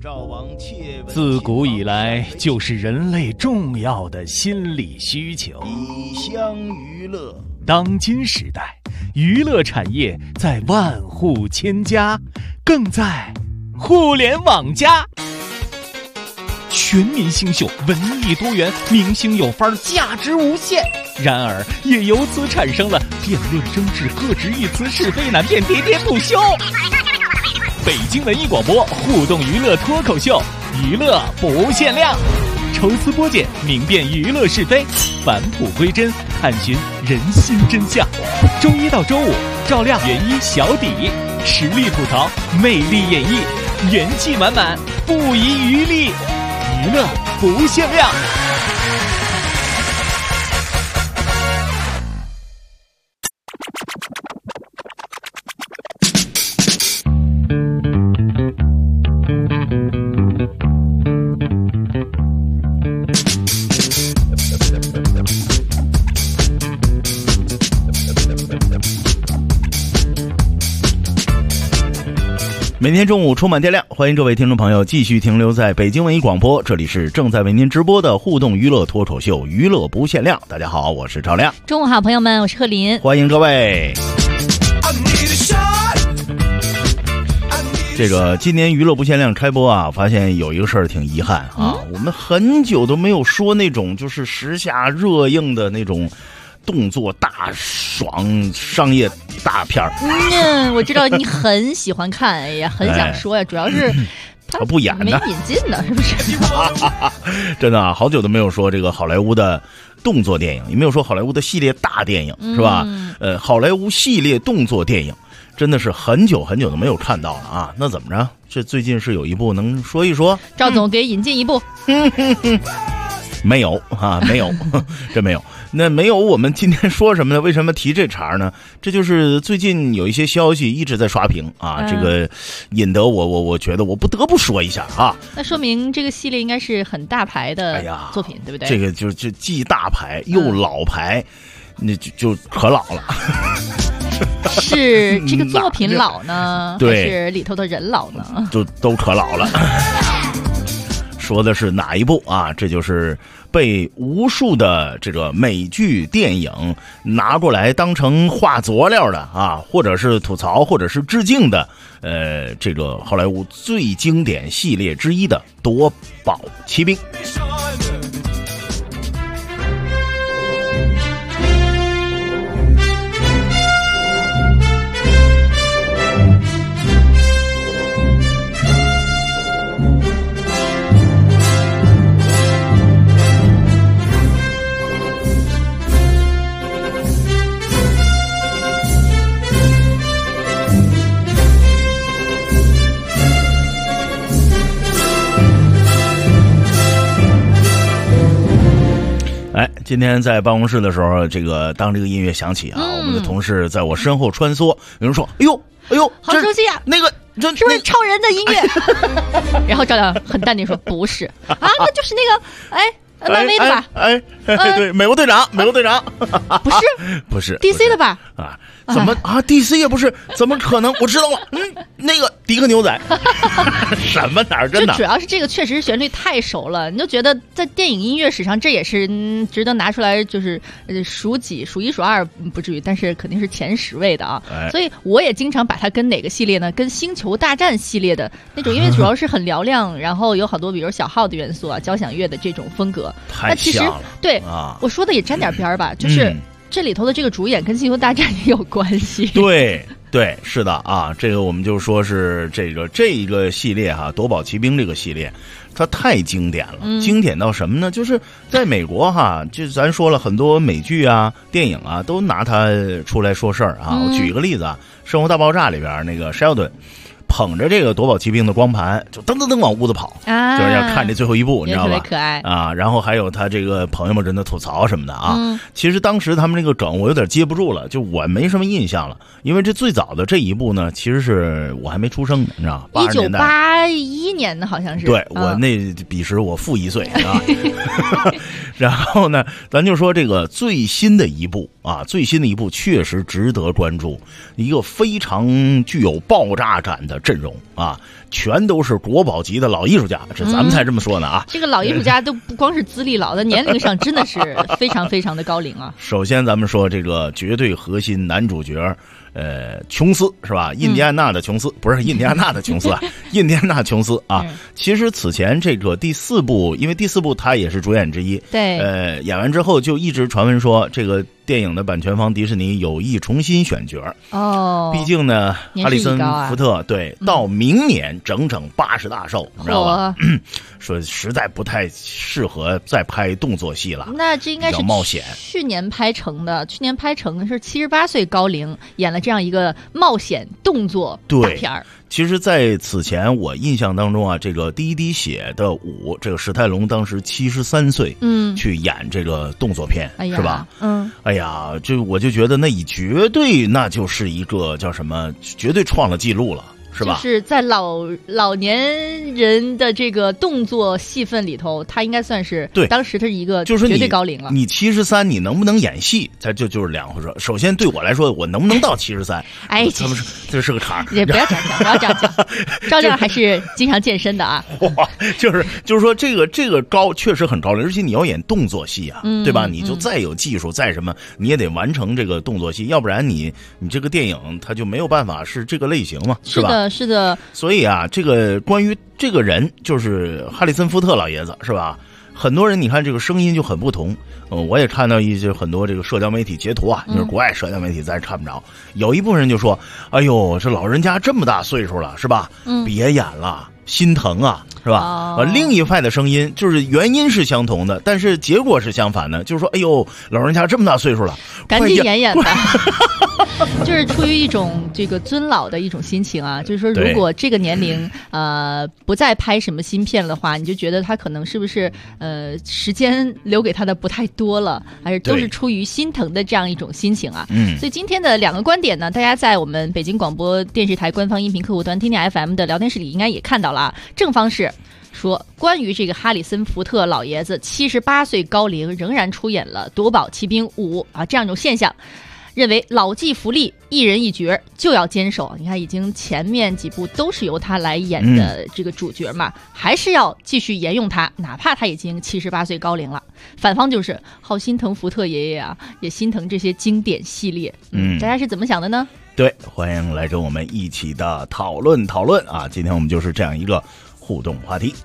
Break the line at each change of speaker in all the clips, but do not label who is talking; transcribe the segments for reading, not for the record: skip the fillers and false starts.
自古以来就是人类重要的心理需求。
以乡娱乐。
当今时代，娱乐产业在万户千家，更在互联网加。全民新秀，文艺多元，明星有范儿，价值无限。然而，也由此产生了辩论争执、各执一词、是非难辨、喋喋不休。北京文艺广播互动娱乐脱口秀，娱乐不限量，抽丝剥茧，明辨娱乐是非，返璞归真，探寻人心真相。周一到周五，照亮原一小底，实力吐槽，魅力演绎，元气满满，不遗余力，娱乐不限量。
每天中午充满电量，欢迎各位听众朋友继续停留在北京文艺广播，这里是正在为您直播的互动娱乐脱口秀，娱乐不限量。大家好，我是赵亮。
中午好，朋友们，我是贺林，
欢迎各位。这个今年娱乐不限量开播啊，发现有一个事儿挺遗憾啊，我们很久都没有说那种就是时下热映的那种动作大爽商业大片儿。
我知道你很喜欢看，哎呀，很想说呀，主要是他
不演呢，
没引进呢，是不是？
真的啊，好久都没有说这个好莱坞的动作电影，也没有说好莱坞的系列大电影，是吧？好莱坞系列动作电影真的是很久很久都没有看到了啊。那怎么着？这最近是有一部能说一说？
赵总给引进一部。
没有啊，没有，真没有。那没有，我们今天说什么呢？为什么提这茬呢？这就是最近有一些消息一直在刷屏啊，这个引得我觉得我不得不说一下啊。
那说明这个系列应该是很大牌的作品，对不对？
这个就既大牌又老牌，那就可老了。
是这个作品老呢，
对，
还是里头的人老呢？
都可老了。说的是哪一部啊？这就是被无数的这个美剧电影拿过来当成画佐料的啊，或者是吐槽，或者是致敬的，这个好莱坞最经典系列之一的《夺宝奇兵》。今天在办公室的时候，当这个音乐响起啊，我们的同事在我身后穿梭，有人说：“哎呦，
好熟悉啊！
那个
是不是超人的音乐？”然后赵亮很淡定说：“不是啊，那就是那个漫威的吧？
对，美国队长，不是
DC 的吧？
啊，怎么啊 ？DC 也不是，怎么可能？我知道了，那个迪克牛仔，什么哪儿真的？
主要是这个确实旋律太熟了，你就觉得在电影音乐史上这也是值得拿出来，就是数一数二不至于，但是肯定是前10位的啊。所以我也经常把它跟哪个系列呢？跟星球大战系列的那种，因为主要是很嘹亮，然后有好多比如小号的元素啊，交响乐的这种风格。
太像了。
对啊，我说的也沾点边儿吧，就是这里头的这个主演跟星球大战也有关系。
对，是的啊，这个我们就说是这个系列哈，夺宝奇兵这个系列，它太经典了，经典到什么呢？就是在美国哈，就咱说了很多美剧啊、电影啊，都拿它出来说事儿啊。我举一个例子啊，《生活大爆炸》里边那个 Sheldon。捧着这个夺宝奇兵的光盘，就噔噔噔往屋子跑，就是要看这最后一部，你知道吧？
特别可爱
啊！然后还有他这个朋友们跟他吐槽什么的啊。其实当时他们这个梗我有点接不住了，就我没什么印象了，因为这最早的这一部呢，其实是我还没出生呢，你知道吧
？1981年的好像是。
对，我那彼时我负1岁啊。然后呢，咱就说这个最新的一部啊，最新的一部确实值得关注，一个非常具有爆炸感的阵容啊，全都是国宝级的老艺术家，这咱们才这么说呢啊。
这个老艺术家都不光是资历老的，年龄上真的是非常非常的高龄啊。
首先咱们说这个绝对核心男主角。琼斯是吧？印第安纳的琼斯，不是印第安纳的琼斯啊，印第安纳琼斯啊。其实此前这个第4部，因为第4部他也是主演之一，
对，
演完之后就一直传闻说这个电影的版权方迪士尼有意重新选角
哦。
毕竟呢，哈里森福特对到明年整整80大寿，你知道吧？说实在不太适合再拍动作戏了。
那这应该是
冒险。
去年拍成的，去年拍成是78岁高龄演了这样一个冒险动作大片儿。
其实在此前我印象当中啊，这个第一滴血的舞，这个史泰龙当时73岁，去演这个动作片，是吧？哎呀，我就觉得那绝对那就是一个叫什么，绝对创了记录了。是吧？
就是在老年人的这个动作戏份里头，他应该算是
对，
当时他是一个
就是
绝对高龄了。
你73，你能不能演戏？就是两回事。首先对我来说，我能不能到73？
哎，
这是个坎儿。
也不要这样讲，不要这样讲。赵亮还是经常健身的啊。
哇，就是说这个高确实很高龄，而且你要演动作戏啊，对吧？你就再有技术再什么，你也得完成这个动作戏，要不然你这个电影它就没有办法是这个类型嘛，是吧？
是的，
所以啊，这个关于这个人，就是哈里森福特老爷子，是吧？很多人你看这个声音就很不同，我也看到很多这个社交媒体截图啊，就是国外社交媒体咱看不着，有一部分人就说：“哎呦，这老人家这么大岁数了，是吧？别演了。”心疼啊，是吧？另一派的声音就是原因是相同的，但是结果是相反的，就是说，哎呦，老人家这么大岁数了，
赶紧演吧。就是出于一种这个尊老的一种心情啊，就是说，如果这个年龄不再拍什么新片的话，你就觉得他可能是不是时间留给他的不太多了，还是都是出于心疼的这样一种心情啊。所以今天的2个观点呢，大家在我们北京广播电视台官方音频客户端听听 FM 的聊天室里应该也看到了。正方是说，关于这个哈里森福特老爷子78岁高龄仍然出演了《夺宝奇兵5》啊这样一种现象，认为老骥伏枥，一人一角就要坚守。你看，已经前面几部都是由他来演的这个主角嘛，还是要继续沿用他，哪怕他已经78岁高龄了。反方就是好心疼福特爷爷啊，也心疼这些经典系列。大家是怎么想的呢？
对，欢迎来跟我们一起的讨论啊！今天我们就是这样一个互动话题。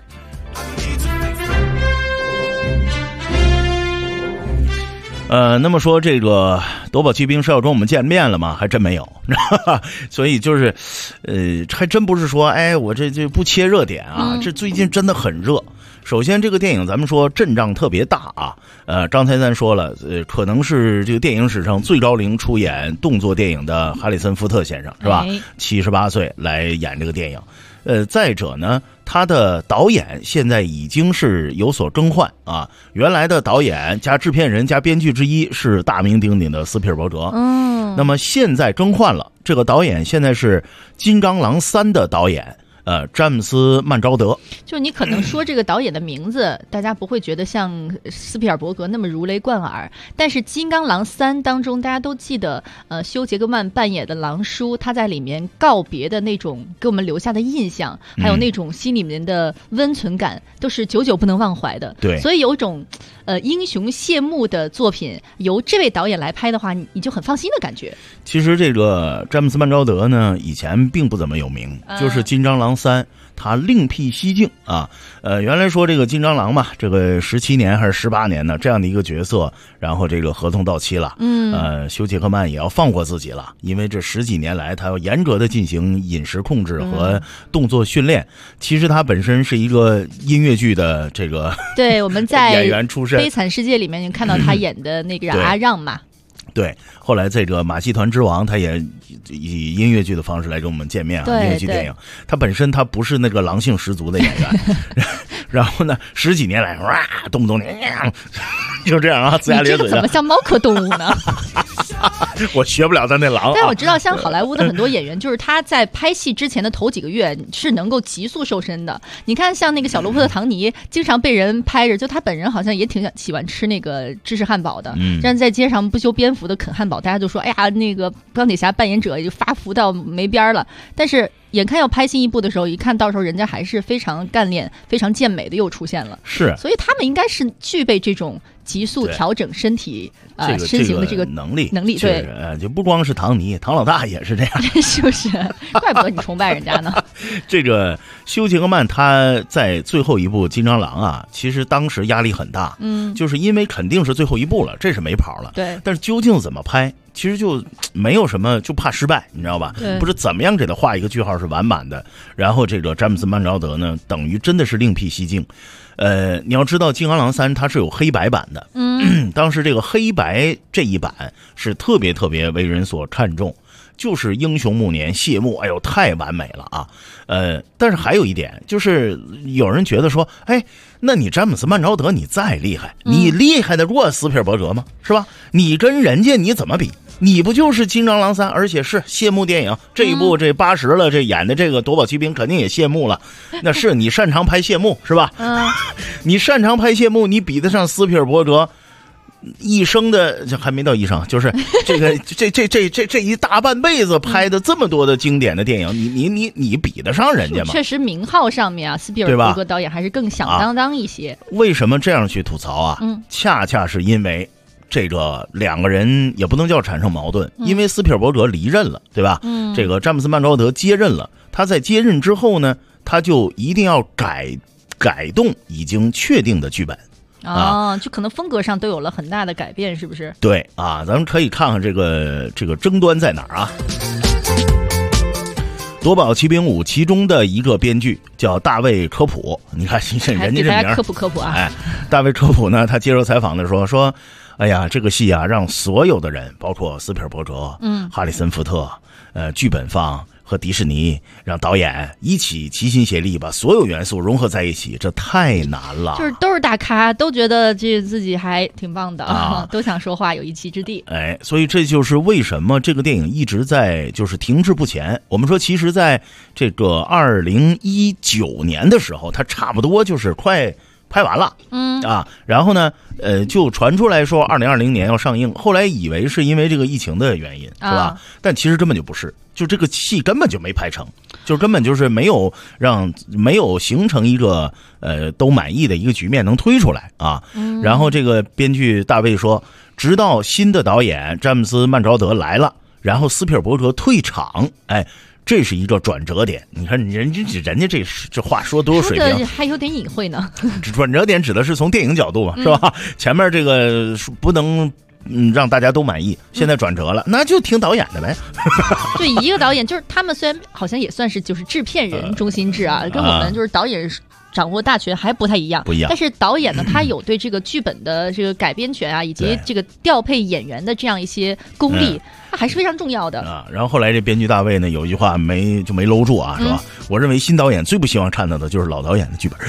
那么说这个夺宝奇兵是要跟我们见面了吗？还真没有，所以就是，还真不是说，哎，我这不切热点啊，这最近真的很热。首先，这个电影咱们说阵仗特别大啊，刚才咱说了，可能是这个电影史上最高龄出演动作电影的哈里森福特先生是吧？78岁来演这个电影。再者呢，他的导演现在已经是有所更换啊，原来的导演加制片人加编剧之一是大名鼎鼎的斯皮尔伯格，那么现在更换了，这个导演现在是《金刚狼3》的导演。詹姆斯曼昭德，
就你可能说这个导演的名字，大家不会觉得像斯皮尔伯格那么如雷贯耳，但是《金刚狼3》当中，大家都记得，休·杰克曼扮演的狼叔，他在里面告别的那种给我们留下的印象，还有那种心里面的温存感，都是久久不能忘怀的。
对，
所以有种英雄谢幕的作品，由这位导演来拍的话，你就很放心的感觉。
其实这个詹姆斯曼昭德呢，以前并不怎么有名，就是《金刚狼3》他另辟蹊径啊，原来说这个金刚狼嘛，这个17年还是18年呢这样的一个角色，然后这个合同到期了，休·杰克曼也要放过自己了，因为这10几年来他要严格的进行饮食控制和动作训练。其实他本身是一个音乐剧的这个
对，我们在
演员出身，
《悲惨世界》里面看到他演的那个阿让嘛。
对，后来这个马戏团之王，他也以音乐剧的方式来跟我们见面啊，音乐剧电影。他本身他不是那个狼性十足的演员，然后呢，10几年来，哇，动不动就这样啊，龇牙咧嘴的。
你这个怎么像猫科动物呢？
我学不了他那狼。
但我知道，像好莱坞的很多演员，就是他在拍戏之前的头几个月是能够急速瘦身的。你看，像那个小罗伯特·唐尼，经常被人拍着，就他本人好像也挺喜欢吃那个芝士汉堡的。但是在街上不修边幅的啃汉堡，大家就说：“哎呀，那个钢铁侠扮演者也就发福到没边了。”但是眼看要拍新一部的时候，一看到时候人家还是非常干练、非常健美的又出现了。
是，
所以他们应该是具备这种急速调整身体身形的这个
能力。
对，
就不光是唐尼，唐老大也是这样，
是不是？怪不得你崇拜人家呢。
这个休·杰克曼他在最后一部《金刚狼》啊，其实当时压力很大，就是因为肯定是最后一部了，这是没跑了。
对，
但是究竟怎么拍？其实就没有什么，就怕失败，你知道吧？不是怎么样给他画一个句号是完满的。然后这个詹姆斯·曼乔德呢，等于真的是另辟蹊径。你要知道《金刚狼3》它是有黑白版的，当时这个黑白这一版是特别特别为人所看重，就是英雄暮年谢幕，哎呦太完美了啊！但是还有一点就是有人觉得说，哎，那你詹姆斯·曼乔德你再厉害，你厉害得过斯皮尔伯格吗？是吧？你跟人家你怎么比？你不就是金刚狼3，而且是谢幕电影，这一部这80了，这演的这个夺宝奇兵肯定也谢幕了。那是你擅长拍谢幕是吧？你擅长拍谢幕，你比得上斯皮尔伯格一生的，还没到一生，就是这个这一大半辈子拍的这么多的经典的电影，你比得上人家吗？
确实名号上面啊，斯皮尔伯格导演还是更响当当一些。
为什么这样去吐槽啊？恰恰是因为这个两个人也不能叫产生矛盾，因为斯皮尔伯格离任了，对吧？这个詹姆斯·曼乔德接任了，他在接任之后呢，他就一定要改动已经确定的剧本。
就可能风格上都有了很大的改变，是不是？
对啊，咱们可以看看这个争端在哪儿啊？《夺宝奇兵5》其中的一个编剧叫大卫·科普，你看人家这名
科普啊！
哎，大卫·科普呢，他接受采访的时候说：“哎呀，这个戏啊，让所有的人，包括斯皮尔伯格、哈里森·福特、剧本方和迪士尼，让导演一起齐心协力把所有元素融合在一起，这太难了。
就是都是大咖，都觉得这自己还挺棒的，都想说话，有一席之地。
哎，所以这就是为什么这个电影一直在就是停滞不前。我们说，其实在这个2019年的时候，它差不多就是快拍完了，然后呢，就传出来说2020年要上映，后来以为是因为这个疫情的原因，是吧？但其实根本就不是，就这个戏根本就没拍成，就根本就是没有形成一个都满意的一个局面能推出来啊。然后这个编剧大卫说，直到新的导演詹姆斯·曼乔德来了，然后斯皮尔伯格退场，哎。这是一个转折点，你看人家这话说多有水平，
还有点隐晦呢。
转折点指的是从电影角度嘛，是吧？前面这个不能让大家都满意，现在转折了，那就听导演的呗。
对，一个导演就是他们虽然好像也算是就是制片人中心制啊，跟我们就是导演掌握大权还不太一样，但是导演呢，他有对这个剧本的这个改编权啊，以及这个调配演员的这样一些功力，还是非常重要的
啊。然后后来这编剧大卫呢，有一句话没搂住啊，是吧？我认为新导演最不希望看到的就是老导演的剧本。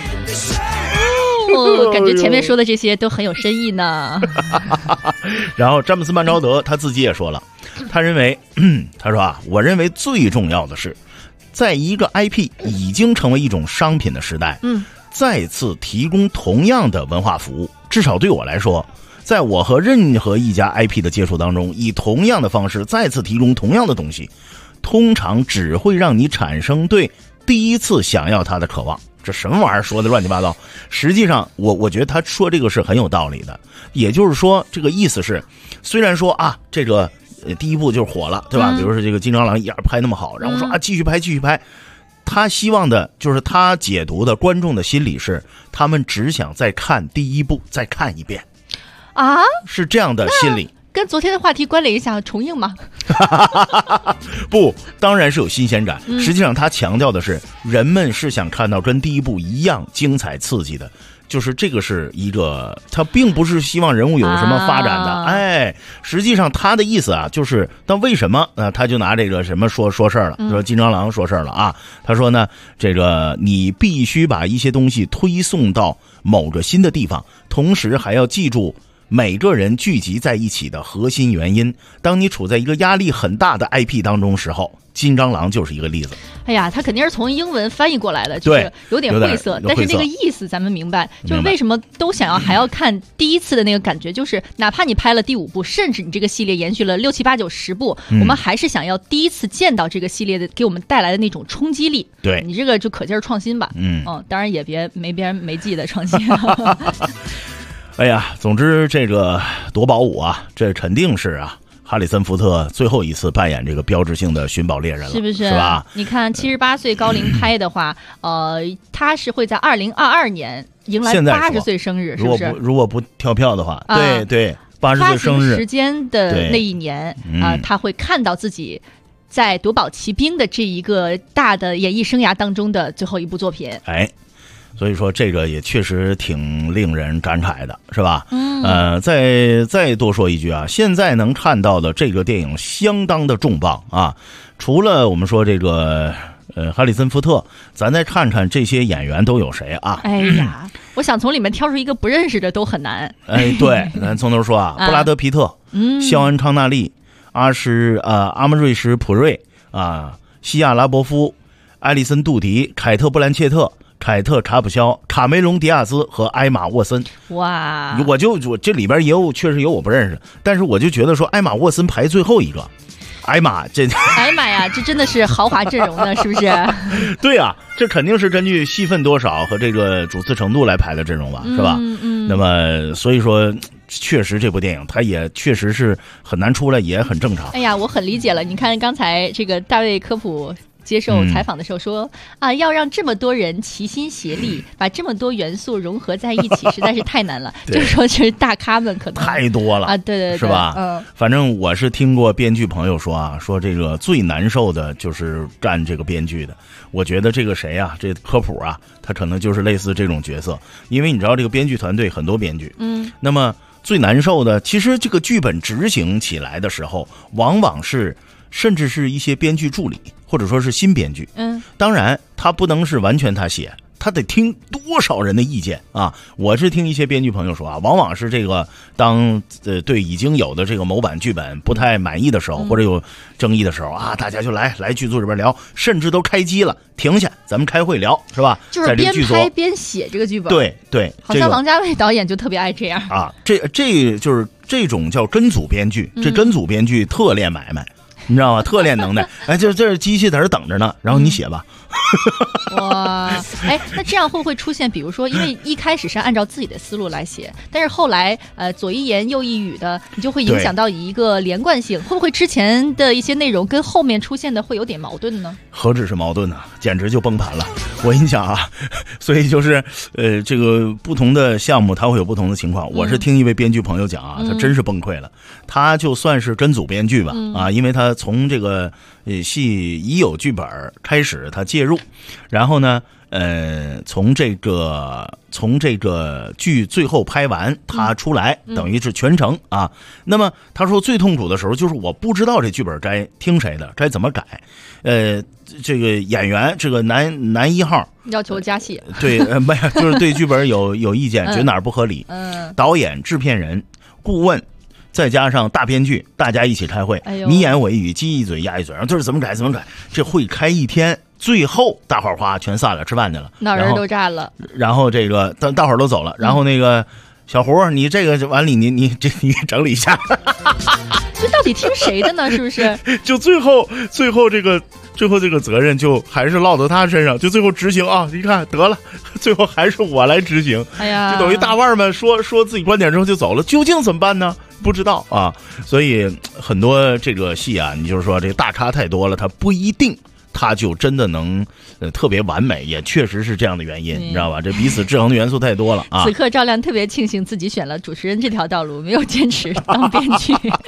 感觉前面说的这些都很有深意呢。
然后詹姆斯·曼乔德他自己也说了，他认为，他说啊，我认为最重要的是，在一个 IP 已经成为一种商品的时代，再次提供同样的文化服务，至少对我来说，在我和任何一家 IP 的接触当中，以同样的方式再次提供同样的东西，通常只会让你产生对第一次想要它的渴望。这什么玩意儿说的乱七八糟？实际上，我觉得他说这个是很有道理的。也就是说，这个意思是，虽然说啊，这个第一部就是火了，对吧？比如说这个《金刚狼1》拍那么好，然后说啊继续拍。他希望的就是他解读的观众的心理是，他们只想再看第一部，再看一遍
啊，
是这样的心理。
跟昨天的话题关联一下，重映吗？
不，当然是有新鲜感。实际上他强调的是，人们是想看到跟第一部一样精彩刺激的，就是这个是一个，他并不是希望人物有什么发展的。哎，实际上他的意思啊，就是那为什么他就拿这个什么说事儿了，说金刚狼说事儿了啊。他说呢，这个你必须把一些东西推送到某个新的地方，同时还要记住每个人聚集在一起的核心原因。当你处在一个压力很大的 IP 当中时候，金刚狼就是一个例子。
哎呀，他肯定是从英文翻译过来的，就是有点晦涩，但是那个意思咱们明白，就是为什么都想要还要看第一次的那个感觉，就是哪怕你拍了第5部，甚至你这个系列延续了6、7、8、9、10部，我们还是想要第一次见到这个系列的给我们带来的那种冲击力。
对，
你这个就可劲儿创新吧。当然也别没记的创新。
哎呀，总之这个夺宝5啊，这肯定是啊。哈里森福特最后一次扮演这个标志性的寻宝猎人了，
是不是？
是吧？
你看78岁高龄拍的话，他是会在2022年迎来80岁生日，是不是？
如果不跳票的话，对，80岁生日
时间的那一年他会看到自己在夺宝奇兵的这一个大的演艺生涯当中的最后一部作品。
哎。所以说这个也确实挺令人感慨的，是吧？再多说一句啊，现在能看到的这个电影相当的重磅啊！除了我们说这个哈里森福特，咱再看看这些演员都有谁啊？
哎呀，我想从里面挑出一个不认识的都很难。
哎，对，咱从头说啊，布拉德皮特、肖恩康纳利、阿姆瑞什普瑞啊、西亚拉伯夫、艾丽森杜迪、凯特布兰切特、凯特·查普肖、卡梅隆·迪亚兹和艾玛·沃森。
哇！
我这里边确实有我不认识，但是我就觉得说艾玛·沃森排最后一个。艾玛呀，这真的是豪华阵容呢，是不是？对啊，这肯定是根据戏份多少和这个主次程度来排的阵容吧，是吧？那么所以说，确实这部电影它也确实是很难出来，也很正常。
哎呀，我很理解了。你看刚才这个大卫科普接受采访的时候说要让这么多人齐心协力把这么多元素融合在一起实在是太难了。就是说这大咖们可能
太多了
对，
是吧？反正我是听过编剧朋友说说这个最难受的就是干这个编剧的。我觉得这个谁啊，这科普啊，他可能就是类似这种角色。因为你知道这个编剧团队很多编剧，那么最难受的其实这个剧本执行起来的时候往往是甚至是一些编剧助理或者说是新编剧。当然他不能是完全他写，他得听多少人的意见啊！我是听一些编剧朋友说往往是这个当对已经有的这个某版剧本不太满意的时候，或者有争议的时候大家就来剧组里边聊，甚至都开机了，停下咱们开会聊，是吧？
就是边拍边写这个剧本。
对，
好像王家卫导演就特别爱这样
啊！这就是这种叫跟组编剧，这跟组编剧特练买卖。你知道吗？特练能耐。这机器在这等着呢，然后你写吧。
哇，那这样会不会出现，比如说，因为一开始是按照自己的思路来写，但是后来左一言右一语的，你就会影响到一个连贯性，会不会之前的一些内容跟后面出现的会有点矛盾呢？
何止是矛盾呢，简直就崩盘了。我跟你讲啊，所以就是这个不同的项目它会有不同的情况。我是听一位编剧朋友讲他真是崩溃了。他就算是跟组编剧吧，因为他从这个戏已有剧本开始他介入，然后呢从这个剧最后拍完他出来，等于是全程啊。那么他说最痛苦的时候就是我不知道这剧本该听谁的，该怎么改。这个演员这个男1号
要求加戏，
对，没有，就是对剧本有意见，觉得哪儿不合理。导演、制片人、顾问。再加上大编剧，大家一起开会，你言我一语，鸡一嘴鸭一嘴，然后就是怎么改，这会开一天，最后大伙儿全散了，吃饭去了，
脑仁都炸了。然
后这个大伙儿都走了，然后那个小胡，你这个碗里你整理一下。
这到底听谁的呢？是不是？
就最后这个责任就还是落到他身上，就最后执行啊！你看得了，最后还是我来执行。
哎呀，
就等于大腕们说自己观点之后就走了，究竟怎么办呢？不知道啊。所以很多这个戏啊，你就是说这个大咖太多了，他不一定他就真的能特别完美，也确实是这样的原因，你知道吧？这彼此制衡的元素太多了啊。
此刻赵亮特别庆幸自己选了主持人这条道路，没有坚持当编剧。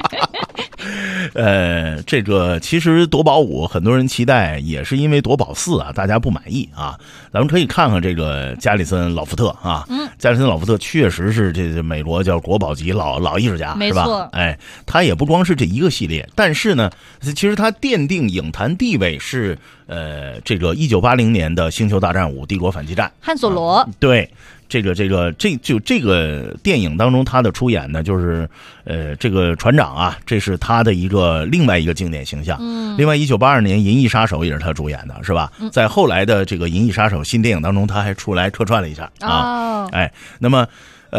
这个其实夺宝5很多人期待，也是因为夺宝4啊，大家不满意啊。咱们可以看看这个加里森·老福特啊，加里森·老福特确实是这美国叫国宝级老艺术家，是吧？他也不光是这一个系列，但是呢，其实他奠定影坛地位是这个1980年的《星球大战5：帝国反击战》，
汉索罗，
对。这个电影当中，他的出演呢，就是这个船长啊，这是他的另外一个经典形象。另外1982年《银翼杀手》也是他主演的，是吧？在后来的这个《银翼杀手》新电影当中，他还出来客串了一下啊。那么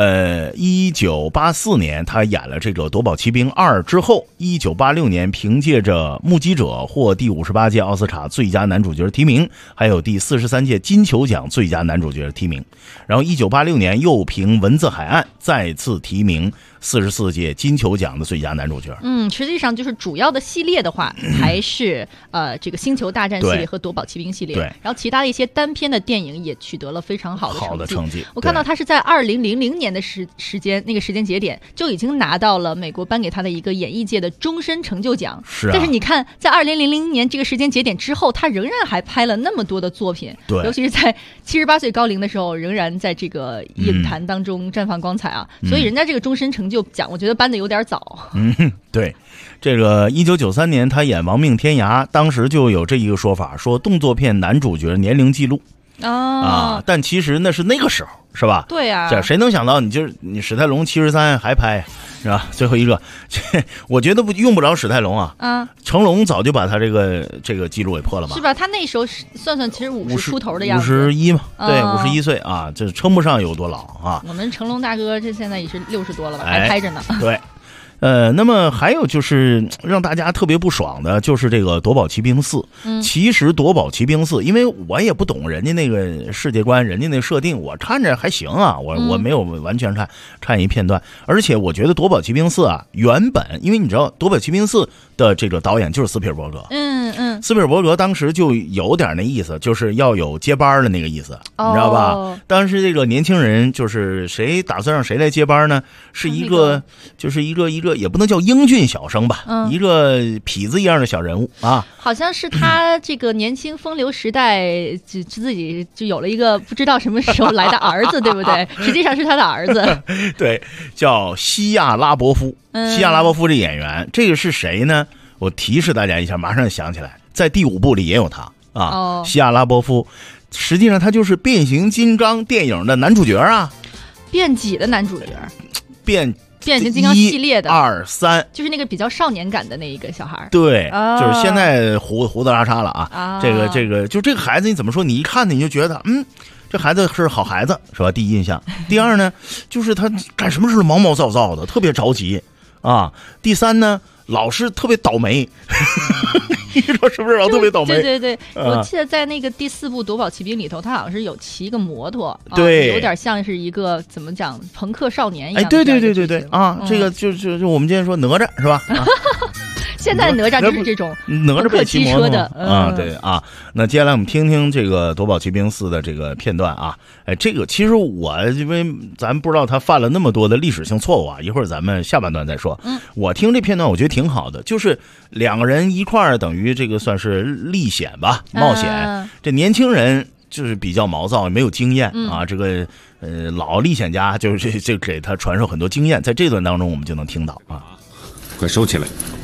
1984年他演了这个《夺宝奇兵2》之后，1986年凭借着《目击者》获第58届奥斯卡最佳男主角提名，还有第43届金球奖最佳男主角提名。然后1986年又凭《蚊子海岸》再次提名44届金球奖的最佳男主角。
实际上就是主要的系列的话，还是这个星球大战系列和夺宝奇兵系列。
对，
然后其他的一些单片的电影也取得了非常好的成绩。我看到他是在2000年的时间节点就已经拿到了美国颁给他的一个演艺界的终身成就奖。
是啊。
但是你看，在2000年这个时间节点之后，他仍然还拍了那么多的作品。
对，
尤其是在78岁高龄的时候，仍然在这个影坛当中绽放光彩啊。所以人家这个终身成就奖，我觉得颁的有点早。
对，这个1993年他演《亡命天涯》，当时就有这一个说法，说动作片男主角年龄记录但其实那是那个时候，是吧？对啊，这谁能想到你史泰龙73还拍，是吧？最后一个，我觉得用不着史泰龙啊，成龙早就把他这个记录给破了吧？是
吧？他那时候算其实50出头的样子
，51嘛，对，51岁啊，这称不上有多老啊。
我们成龙大哥这现在也是60多了吧，还拍着呢。
对。那么还有就是让大家特别不爽的，就是这个《夺宝奇兵4》。其实《夺宝奇兵4》，因为我也不懂人家那个世界观，人家那设定，我看着还行啊，我没有完全看一片段。而且我觉得《夺宝奇兵4》啊，原本因为你知道《夺宝奇兵4》的这个导演就是斯皮尔伯格。斯皮尔伯格当时就有点那意思，就是要有接班的那个意思，你知道吧？当时这个年轻人就是谁打算让谁来接班呢？是一个就是一个也不能叫英俊小生吧，一个痞子一样的小人物啊。
好像是他这个年轻风流时代自己就有了一个不知道什么时候来的儿子，对不对？实际上是他的儿子。
对，叫西亚拉伯夫。西亚拉伯夫这演员，这个是谁呢？我提示大家一下，马上想起来，在第5部里也有他啊。西亚拉伯夫，实际上他就是变形金刚电影的男主角啊。
变几的男主角？
变
形金刚系列的
1、2、3，
就是那个比较少年感的那一个小孩。
对，就是现在胡子拉碴了啊。这个就这个孩子，你怎么说？你一看你就觉得，这孩子是好孩子，是吧？第一印象。第二呢，就是他干什么事毛毛躁躁的，特别着急啊。第三呢，老是特别倒霉。你说是不是？特别倒霉。
对，我记得在那个第4部《夺宝奇兵》里头，他好像是有骑一个摩托，
对，
有点像是一个怎么讲朋克少年一样。
对啊，这个就是我们今天说哪吒是吧？
现在的哪吒就是这种
哪吒被骑摩托
的
对啊。那接下来我们听听这个《夺宝奇兵4》的这个片段啊。这个其实我因为咱不知道他犯了那么多的历史性错误啊，一会儿咱们下半段再说。我听这片段我觉得挺好的，就是2个人一块儿等于这个算是历险吧，冒险。这年轻人就是比较毛躁，没有经验啊。这个老历险家就是这给他传授很多经验，在这段当中我们就能听到啊。
快收起来。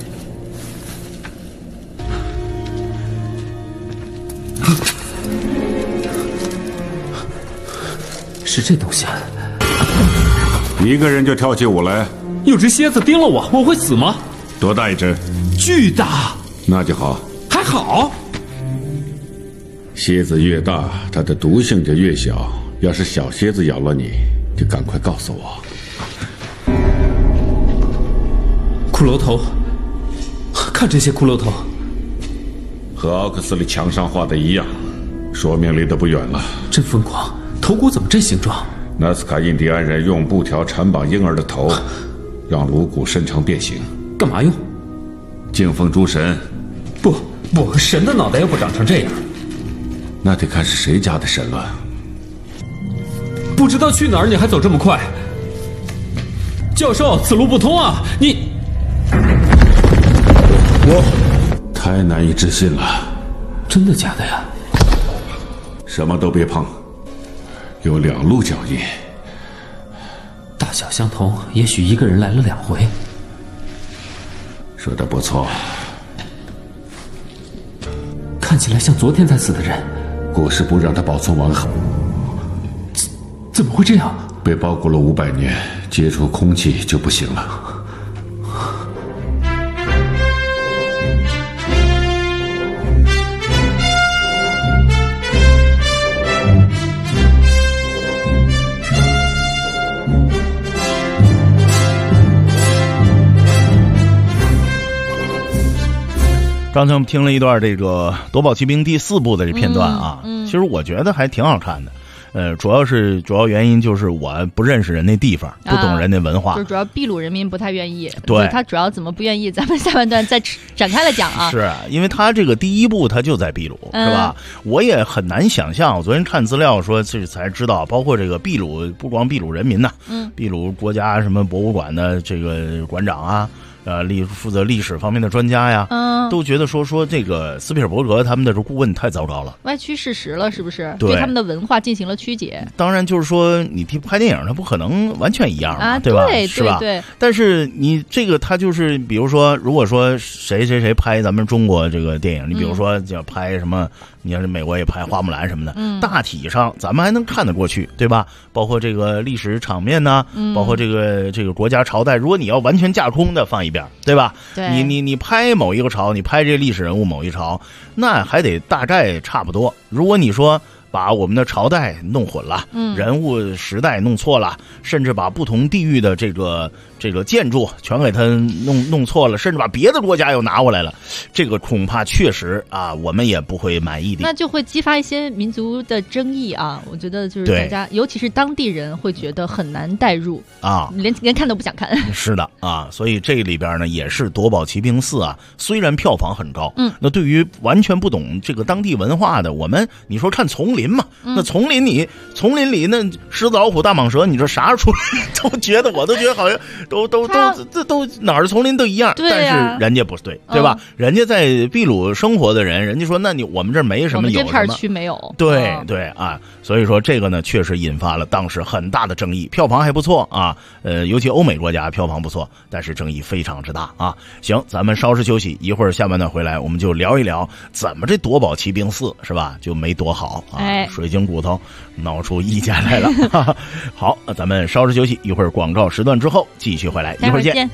是这东西啊！
一个人就跳起舞来？
有只蝎子叮了我，我会死吗？
多大一只？
巨大。
那就好。
还好。
蝎子越大，它的毒性就越小。要是小蝎子咬了你，就赶快告诉我。
骷髅头，看这些骷髅头，
和奥克斯里墙上画的一样，说明离得不远了。
真疯狂！头骨怎么这形状？
纳斯卡印第安人用布条缠绑婴儿的头，让颅骨伸长变形。
干嘛用？
敬奉诸神。
不，神的脑袋又不长成这样。
那得看是谁家的神了。
不知道去哪儿，你还走这么快？教授，此路不通啊！你，
我太难以置信了。
真的假的呀？
什么都别碰。有2路脚印，
大小相同，也许一个人来了2回。
说得不错。
看起来像昨天才死的人。
国师不让他保存完好。
怎么会这样？
被包裹了500年，接触空气就不行了。
刚才我们听了一段这个《夺宝奇兵》第4部的这片段啊，其实我觉得还挺好看的。主要原因就是我不认识人那地方，不懂人那文化。
就主要秘鲁人民不太愿意。
对，
他主要怎么不愿意？咱们下半段再展开了讲啊。
是因为他这个第1部他就在秘鲁，是吧？我也很难想象。我昨天看资料说，这才知道，包括这个秘鲁，不光秘鲁人民呐，秘鲁国家什么博物馆的这个馆长啊。负责历史方面的专家呀，都觉得说这个斯皮尔伯格他们的顾问太糟糕了，
歪曲事实了，是不是？
对
他们的文化进行了曲解。
当然，就是说你拍电影，它不可能完全一样嘛，对吧？
对，
是吧？
对。
但是你这个，他就是比如说，如果说谁拍咱们中国这个电影，你比如说要拍什么，你要是美国也拍花木兰什么的，大体上咱们还能看得过去，对吧？包括这个历史场面呢，包括这个国家朝代，如果你要完全架空的放一边，对吧？
对，
你拍某一个朝，你拍这历史人物某一朝，那还得大概差不多。如果你说把我们的朝代弄混了，人物时代弄错了，甚至把不同地域的这个建筑全给它弄错了，甚至把别的国家又拿过来了，这个恐怕确实啊，我们也不会满意的。
那就会激发一些民族的争议啊！我觉得就是大家，尤其是当地人会觉得很难代入
啊，
连看都不想看。
是的啊，所以这里边呢也是《夺宝奇兵4》啊，虽然票房很高，那对于完全不懂这个当地文化的我们，你说看丛林嘛，那丛林里那狮子老虎大蟒蛇，你这啥出来我都觉得好像都哪儿丛林都一样，
对
但是人家不对，对吧？人家在秘鲁生活的人，人家说那我们这儿没什么，有什么，
我们这片区没有，
对对啊，所以说这个呢确实引发了当时很大的争议，票房还不错啊，尤其欧美国家票房不错，但是争议非常之大啊。行，咱们稍事休息，一会儿下半段回来我们就聊一聊怎么这夺宝奇兵4是吧就没多好啊，水晶骨头闹出意见来了。好，咱们稍事休息，一会儿广告时段之后继续回来，一会儿见。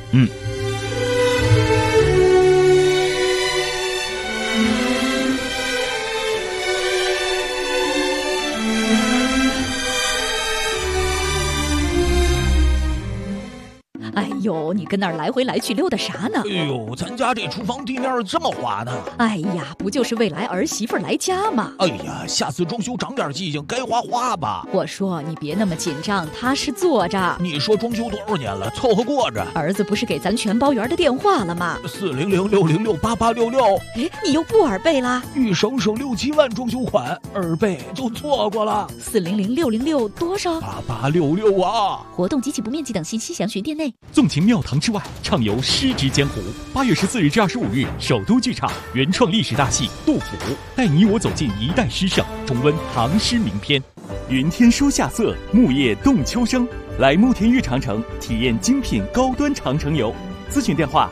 哎呦，你跟那儿来回来去溜达啥呢？
哎呦，咱家这厨房地面这么滑呢。
哎呀，不就是未来儿媳妇来家吗？
哎呀，下次装修长点记性，该花吧。
我说你别那么紧张，踏实坐着。
你说装修多少年了，凑合过着。
儿子不是给咱全包圆的电话了吗
？400-606-8866。
哎，你又不耳背啦？
欲省6、7万装修款，耳背就错过了。
400-606多少
？8866啊！
活动及其不面积等信息详询店内。
纵情庙堂之外，畅游诗之江湖。8月14日至25日，首都剧场原创历史大戏《杜甫》，带你我走进一代诗圣，重温唐诗名篇。云天书夏色，木叶动秋声。来慕田峪长城，体验精品高端长城游。咨询电话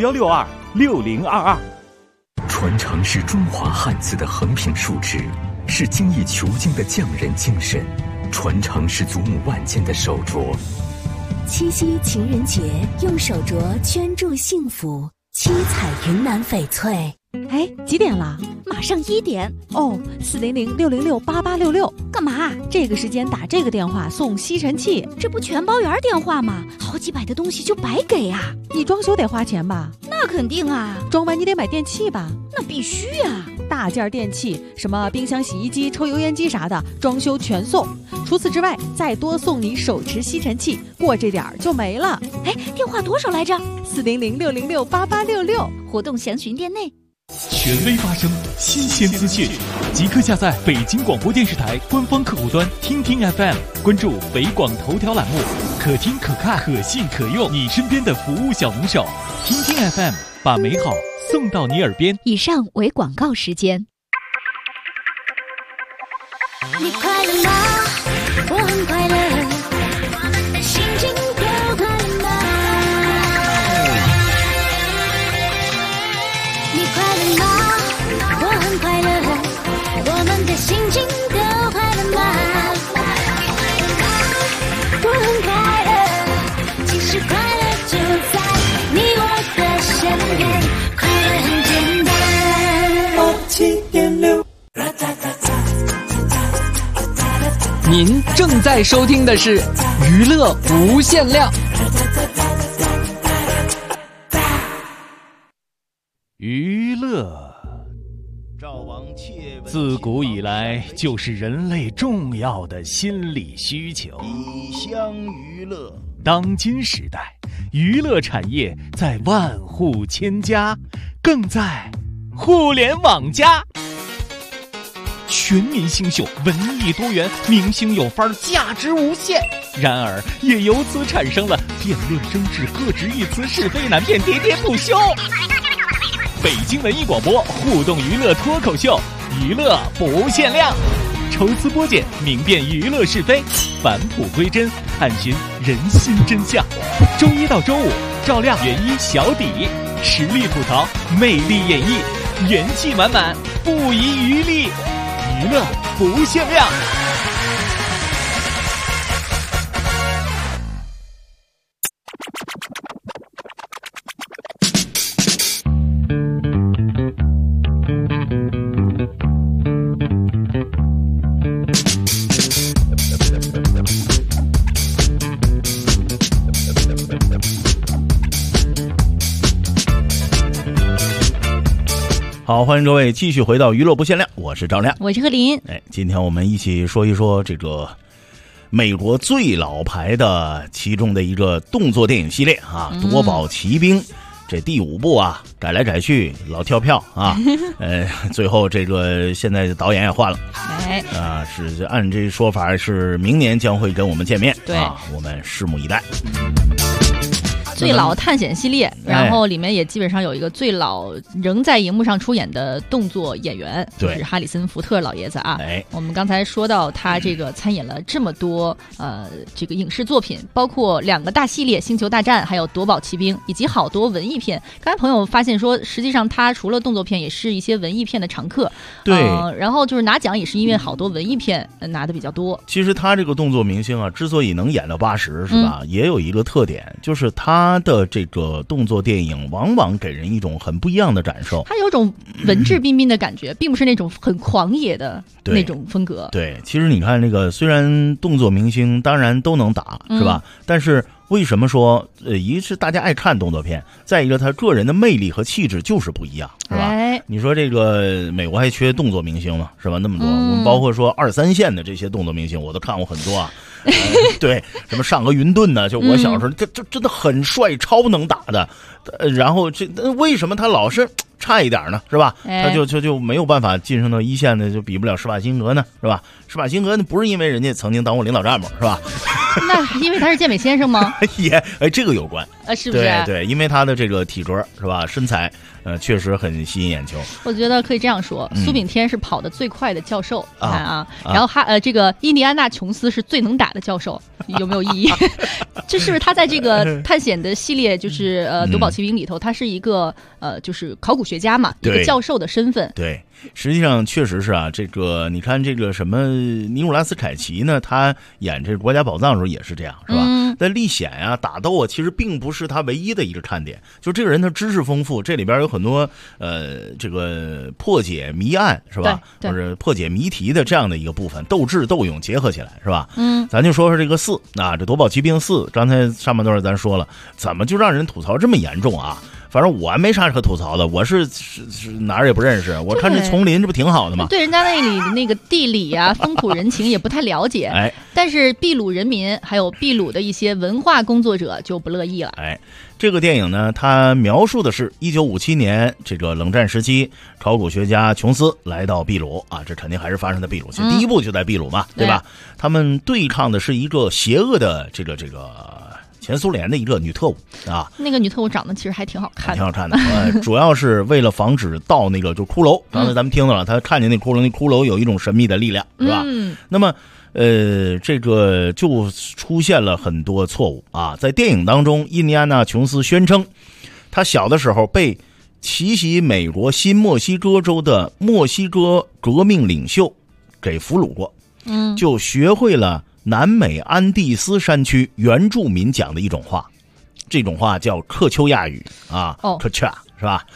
61626022。
传承是中华汉字的横平竖直，是精益求精的匠人精神，传承是祖母万千的手镯。
七夕情人节，用手镯圈住幸福，七彩云南翡翠。
哎，几点了？
马上1点。
哦，400-606-8866。干嘛？这个时间打这个电话送吸尘器，
这不全包圆电话吗？好几百的东西就白给啊！
你装修得花钱吧？
那肯定啊。
装完你得买电器吧？
那必须啊。
大件电器，什么冰箱、洗衣机、抽油烟机啥的，装修全送。除此之外，再多送你手持吸尘器，过这点儿就没了。
哎，电话多少来着
？400-606-8866。
活动详询店内。
权威发声，新鲜资讯，即刻下载北京广播电视台官方客户端听听 FM， 关注北广头条栏目，可听可看可信可用，你身边的服务小能手。听听 FM， 把美好送到你耳边。
以上为广告时间。你快乐吗？我很快乐，心情够快乐吗？你快乐吗？我很快乐。
您正在收听的是娱乐无限量。
娱乐自古以来就是人类重要的心理需求。
以相娱乐，
当今时代，娱乐产业在万户千家，更在互联网加。全民新秀，文艺多元，明星有范儿，价值无限。然而，也由此产生了辩论争执、各执一词、是非难辨、喋喋不休。北京文艺广播互动娱乐脱口秀，娱乐不限量，抽丝剥茧，明辨娱乐是非，返璞归真，探寻人心真相。周一到周五，照亮原一小底，实力吐槽，魅力演绎，元气满满，不遗余力，娱乐不限量。
好，欢迎各位继续回到娱乐不限量，我是张亮，
我是何林。
今天我们一起说一说这个美国最老牌的其中的一个动作电影系列啊，夺宝奇兵。这第5部啊，改来改去，老跳票啊，最后这个现在导演也换了，是按这说法是明年将会跟我们见面，
对
啊，我们拭目以待。
最老探险系列，然后里面也基本上有一个最老仍在荧幕上出演的动作演员，就是哈里森·福特老爷子啊。我们刚才说到他这个参演了这么多这个影视作品，包括2个大系列《星球大战》还有《夺宝奇兵》，以及好多文艺片。刚才朋友发现说，实际上他除了动作片，也是一些文艺片的常客。
对，
然后就是拿奖也是因为好多文艺片拿的比较多。
其实他这个动作明星啊，之所以能演到80，是吧？也有一个特点，就是他的这个动作电影往往给人一种很不一样的感受，
他有种文质彬彬的感觉，并不是那种很狂野的那种风格。
对，其实你看那个，虽然动作明星当然都能打，是吧？但是为什么说一是大家爱看动作片，再一个他个人的魅力和气质就是不一样，是吧？你说这个美国还缺动作明星吗？是吧？那么多，我们包括说2、3线的这些动作明星，我都看过很多啊。对，什么上个云顿呢？就我小时候，这真的很帅，超能打的。然后这为什么他老是差一点呢？是吧？他就没有办法晋升到1线的，就比不了施瓦辛格呢？是吧？施瓦辛格不是因为人家曾经当过领导战吗？是吧？
那因为他是健美先生吗？
也这个有关
是不是？
对，因为他的这个体格是吧，身材确实很吸引眼球。
我觉得可以这样说，苏炳添是跑得最快的教授，然后这个印第安纳琼斯是最能打的教授，有没有意义？这是不是他在这个探险的系列，就是夺宝奇兵里头，他是一个就是考古学家嘛，一个教授的身份。
对，实际上确实是啊，这个你看这个什么尼古拉斯凯奇呢，他演这个国家宝藏的时候也是这样，是吧？但历险啊、打斗啊，其实并不是他唯一的一个看点。就这个人他知识丰富，这里边有很多这个破解谜案是吧？或者破解谜题的这样的一个部分，斗智斗勇结合起来是吧？咱就说说这个4啊，这夺宝奇兵4，刚才上半段咱说了，怎么就让人吐槽这么严重啊？反正我没啥可吐槽的，我是哪儿也不认识，我看这丛林这不挺好的吗？
对人家那里的那个地理啊、风土人情也不太了解，但是秘鲁人民还有秘鲁的一些文化工作者就不乐意了。
这个电影呢，它描述的是1957年这个冷战时期，考古学家琼斯来到秘鲁啊，这肯定还是发生在秘鲁，其实第1部就在秘鲁嘛，对吧？他们对抗的是一个邪恶的这个前苏联的一个女特务啊，
那个女特务长得其实还挺好看的，
挺好看的。主要是为了防止到那个就骷髅，刚才咱们听到了，他看见那骷髅，那骷髅有一种神秘的力量，是吧？那么这个就出现了很多错误啊。在电影当中，印第安纳琼斯宣称，他小的时候被奇袭美国新墨西哥州的墨西哥革命领袖给俘虏过，就学会了南美安第斯山区原住民讲的一种话，这种话叫克丘亚语啊，克恰是吧？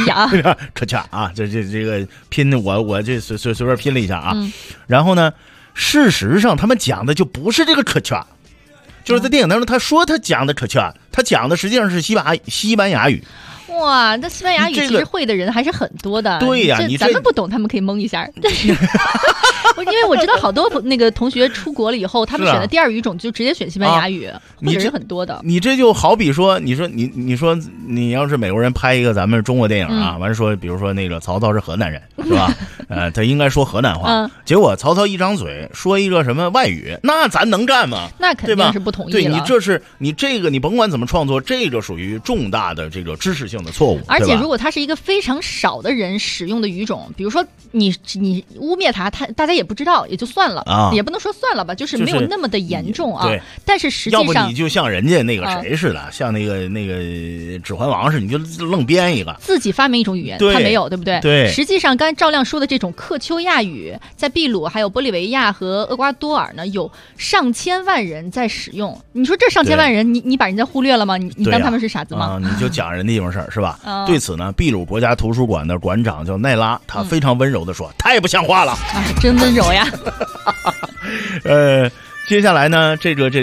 克恰啊，这个拼我这随便拼了一下啊。然后呢， 事实上他们讲的就不是这个科恰，就是在电影当中他说他讲的科恰，他讲的实际上是西班牙语。
哇，那西班牙语其实会的人还是很多的。
对呀，
咱们不懂，他们可以蒙一下。因为我知道好多那个同学出国了以后，他们选的第二语种就直接选西班牙语，会的人很多的。
你这就好比说，你说你要是美国人拍一个咱们中国电影啊，完说比如说那个曹操是河南人是吧？他应该说河南话，结果曹操一张嘴说一个什么外语，那咱能干吗？
那肯定是不同意了。
对，你这个你甭管怎么创作，这个属于重大的这个知识性的错误。
而且如果他是一个非常少的人使用的语种，比如说你污蔑他大家也不知道，也就算了啊，也不能说算了吧，就是没有那么的严重啊。
对，
但是实际上，
要不你就像人家那个谁似的，像那个指环王似的，你就愣编一个，
自己发明一种语言，他没有，对不对？
对。
实际上，刚才赵亮说的这种克丘亚语，在秘鲁、还有玻利维亚和厄瓜多尔呢，有上千万人在使用。你说这上千万人，你把人家忽略了吗？你当他们是傻子吗？
你就讲人的地方事儿是吧？对此呢，秘鲁国家图书馆的馆长叫奈拉，他非常温柔地说：“太不像话了！”
真温柔呀。
接下来呢，这个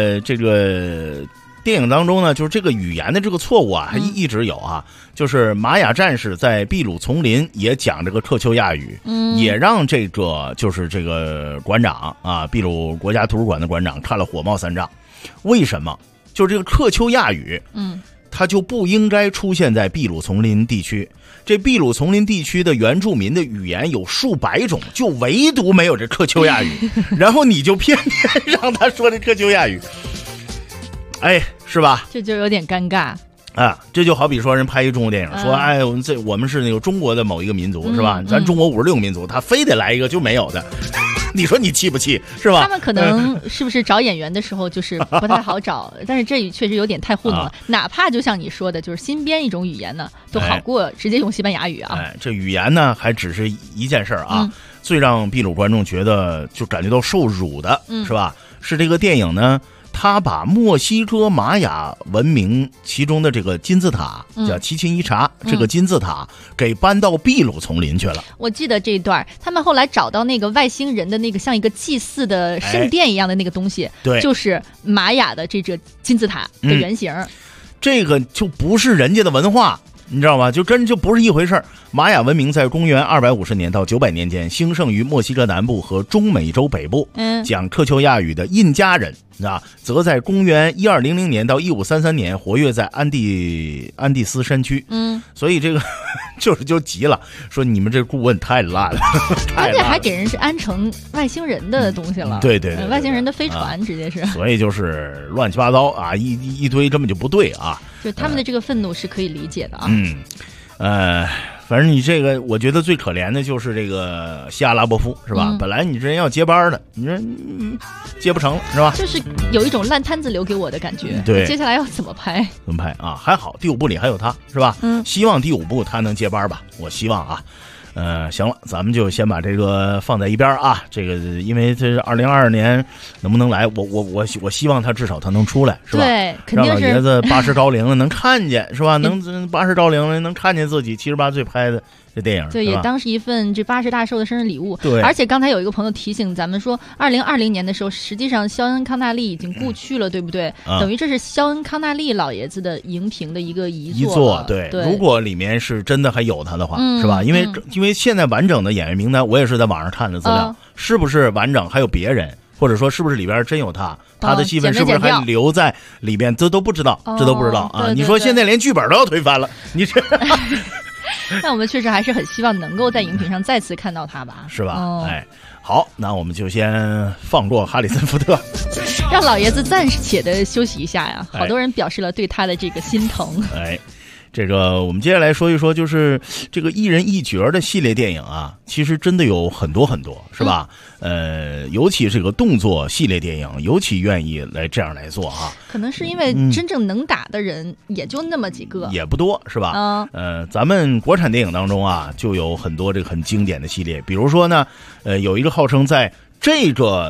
电影当中呢，就是这个语言的这个错误啊，还一直有啊。就是玛雅战士在秘鲁丛林也讲这个克丘亚语，也让这个馆长啊，秘鲁国家图书馆的馆长看了火冒三丈。为什么？就是这个克丘亚语，它就不应该出现在秘鲁丛林地区。这秘鲁丛林地区的原住民的语言有数百种，就唯独没有这克丘亚语。然后你就偏偏让他说这克丘亚语，哎，是吧？
这就有点尴尬
啊！这就好比说人拍一中国电影，说哎，我们是那个中国的某一个民族，是吧？咱中国56个民族，他非得来一个就没有的。你说你气不气是吧？
他们可能是不是找演员的时候就是不太好找，但是这确实有点太糊弄了。哪怕就像你说的，就是新编一种语言呢，都好过直接用西班牙语啊。
这语言呢还只是一件事儿啊。最让秘鲁观众觉得就感觉到受辱的是吧？是这个电影呢，他把墨西哥玛雅文明其中的这个金字塔，叫奇琴伊察，这个金字塔给搬到秘鲁丛林去了。
我记得这一段，他们后来找到那个外星人的那个像一个祭祀的圣殿一样的那个东西，
对，
就是玛雅的这个金字塔的原型。
这个就不是人家的文化。你知道吗？就不是一回事儿。玛雅文明在公元250年到900年间兴盛于墨西哥南部和中美洲北部。讲克丘亚语的印加人啊，则在公元1200年到1533年活跃在安第斯山区。所以这个就急了，说你们这顾问太烂了，
关键还给人是安成外星人的东西了。
对，
外星人的飞船直接是。
所以就是乱七八糟啊，一堆根本就不对啊。
就他们的这个愤怒是可以理解的啊。
反正你这个，我觉得最可怜的就是这个西阿拉伯夫，是吧？本来你这人要接班的，你说接不成了，是吧？
就是有一种烂摊子留给我的感觉。
对，
接下来要怎么拍？
怎么拍啊？还好第5部里还有他，是吧？希望第5部他能接班吧，我希望啊。行了，咱们就先把这个放在一边啊。这个因为这2022年能不能来，我希望他至少他能出来，是吧？
对，肯定是
让老爷子80高龄了能看见，是吧？能80高龄了能看见自己78岁拍的这电影，
对，也当是一份这80大寿的生日礼物。
对，
而且刚才有一个朋友提醒咱们说，2020年的时候，实际上肖恩康纳利已经故去了，对不对？等于这是肖恩康纳利老爷子的荧屏的一个遗作。
对，如果里面是真的还有他的话，是吧？因为现在完整的演员名单，我也是在网上看的资料，是不是完整？还有别人，或者说是不是里边真有他的戏份，是不是还留在里边？这都不知道，啊！
对，
你说现在连剧本都要推翻了，你这。
那我们确实还是很希望能够在荧屏上再次看到他吧，
是吧？好，那我们就先放过哈里森福特，
让老爷子暂且的休息一下呀。好多人表示了对他的这个心疼。
这个我们接下来说一说，就是这个一人一角的系列电影啊，其实真的有很多很多，是吧？尤其这个动作系列电影，尤其愿意这样来做啊。
可能是因为真正能打的人也就那么几个，
也不多，是吧？咱们国产电影当中啊，就有很多这个很经典的系列，比如说呢，有一个号称在这个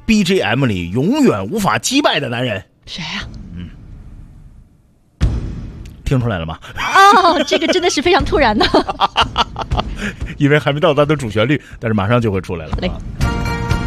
BGM 里永远无法击败的男人，
谁呀？
听出来了吗？
这个真的是非常突然的，
因为还没到它的主旋律，但是马上就会出来了。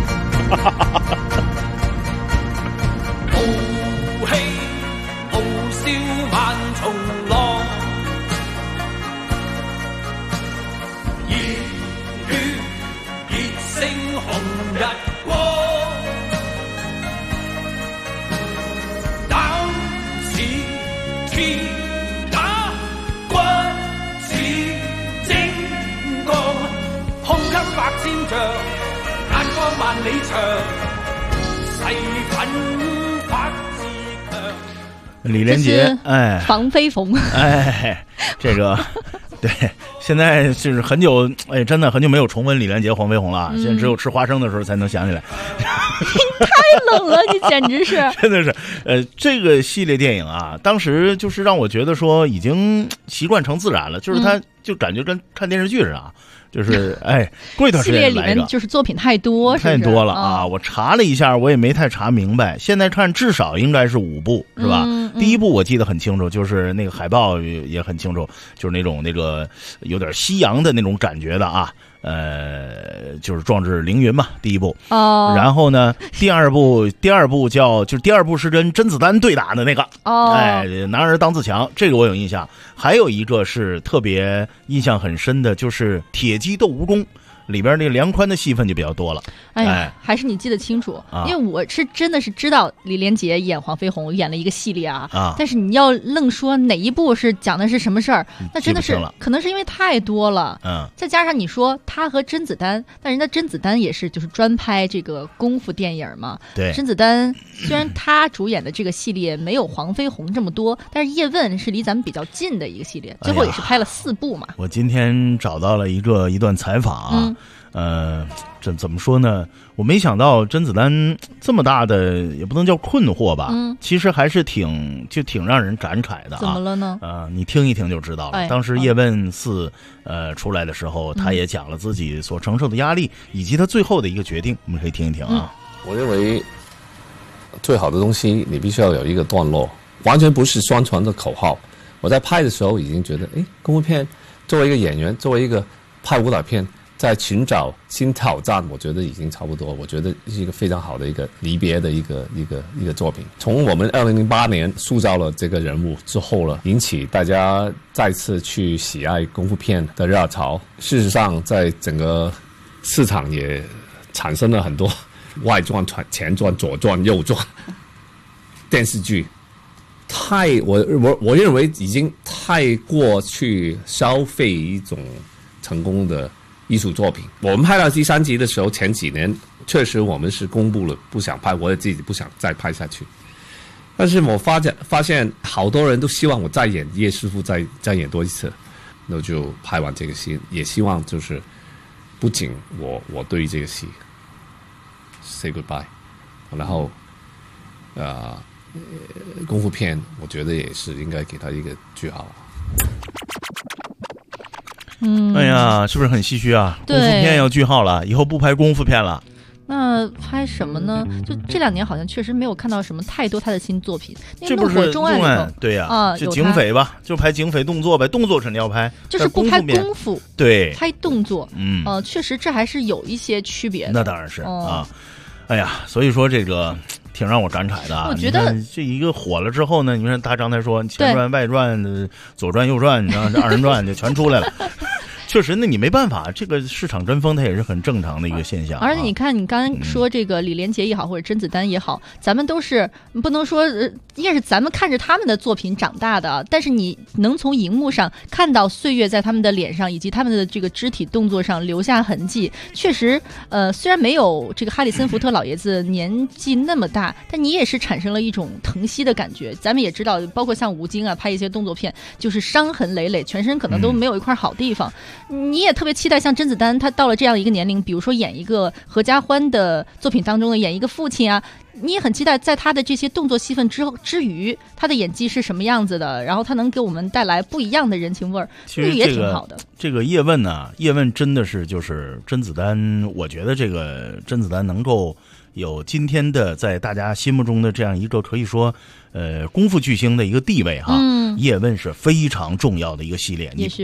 李连杰，哎，
黄飞鸿，
哎，这个，对，现在就是很久，哎，真的很久没有重温李连杰、黄飞鸿了，现在只有吃花生的时候才能想起来。
太冷了，你简直是，
真的是，这个系列电影啊，当时就是让我觉得说已经习惯成自然了，就是它就感觉跟看电视剧似的。就是哎，过一段时间
系列里面就是作品太多，
太多了啊！我查了一下，我也没太查明白。现在看至少应该是5部，是吧？第一部我记得很清楚，就是那个海报也很清楚，就是那个有点西洋的那种感觉的啊。就是壮志凌云嘛，第一部。
哦。
然后呢，第二部就是第二部是跟甄子丹对打的那个。
哦。
哎，男儿当自强，这个我有印象。还有一个是特别印象很深的，就是《铁骑斗蜈蚣》。里边那个梁宽的戏份就比较多了。
哎呀，还是你记得清楚，因为我是真的是知道李连杰演黄飞鸿演了一个系列啊，但是你要愣说哪一部是讲的是什么事儿，那真的是可能是因为太多了，再加上你说他和甄子丹，但人家甄子丹也是就是专拍这个功夫电影嘛，
对，
甄子丹虽然他主演的这个系列没有黄飞鸿这么多，但是叶问是离咱们比较近的一个系列，最后也是拍了4部嘛。
我今天找到了一段采访啊。这怎么说呢？我没想到甄子丹这么大的，也不能叫困惑吧。其实还是挺让人感慨的啊。
怎么了呢？
你听一听就知道了。当时叶问4出来的时候，他也讲了自己所承受的压力，以及他最后的一个决定，我们可以听一听啊。
我认为最好的东西，你必须要有一个段落，完全不是宣传的口号。我在拍的时候已经觉得，功夫片作为一个演员，作为一个拍武打片。在寻找新挑战，我觉得已经差不多。我觉得是一个非常好的一个离别的一个作品。从我们2008年塑造了这个人物之后了，引起大家再次去喜爱功夫片的热潮。事实上，在整个市场也产生了很多外传、前传、左传、右传电视剧。我认为已经太过去消费一种成功的艺术作品。我们拍到第3集的时候，前几年确实我们是公布了不想拍，我也自己不想再拍下去。但是我发现好多人都希望我再演叶师傅再演多一次，那就拍完这个戏，也希望就是不仅我对于这个戏 say goodbye， 然后功夫片我觉得也是应该给他一个句号。
哎呀，是不是很唏嘘啊？功夫片要句号了，以后不拍功夫片了。
那拍什么呢？就这2年好像确实没有看到什么太多他的新作品。
这不是重案？对呀，就警匪吧，就拍警匪动作呗，动作肯定要拍，
就是不拍功夫，
对，
拍动作。确实这还是有一些区别的。
那当然是啊。哎呀，所以说这个挺让我感慨的啊！
我觉得
这一个火了之后呢，你看他刚才说前传、外传、左传、右传，然后这2人传就全出来了。确实，那你没办法，这个市场跟风它也是很正常的一个现象。
而且你看，你刚刚说这个李连杰也好，或者甄子丹也好，咱们都是不能说，应该是咱们看着他们的作品长大的，但是你能从荧幕上看到岁月在他们的脸上以及他们的这个肢体动作上留下痕迹。确实，虽然没有这个哈里森福特老爷子年纪那么大，但你也是产生了一种疼惜的感觉。咱们也知道，包括像吴京啊，拍一些动作片，就是伤痕累累，全身可能都没有一块好地方。你也特别期待像甄子丹他到了这样一个年龄，比如说演一个合家欢的作品当中的演一个父亲啊，你也很期待在他的这些动作戏份之余，他的演技是什么样子的，然后他能给我们带来不一样的人情味儿，
其实
也挺好的。
这个叶问呢，叶问真的是就是甄子丹，我觉得这个甄子丹能够有今天的在大家心目中的这样一个可以说功夫巨星的一个地位哈。叶问是非常重要的一个系列。
叶师傅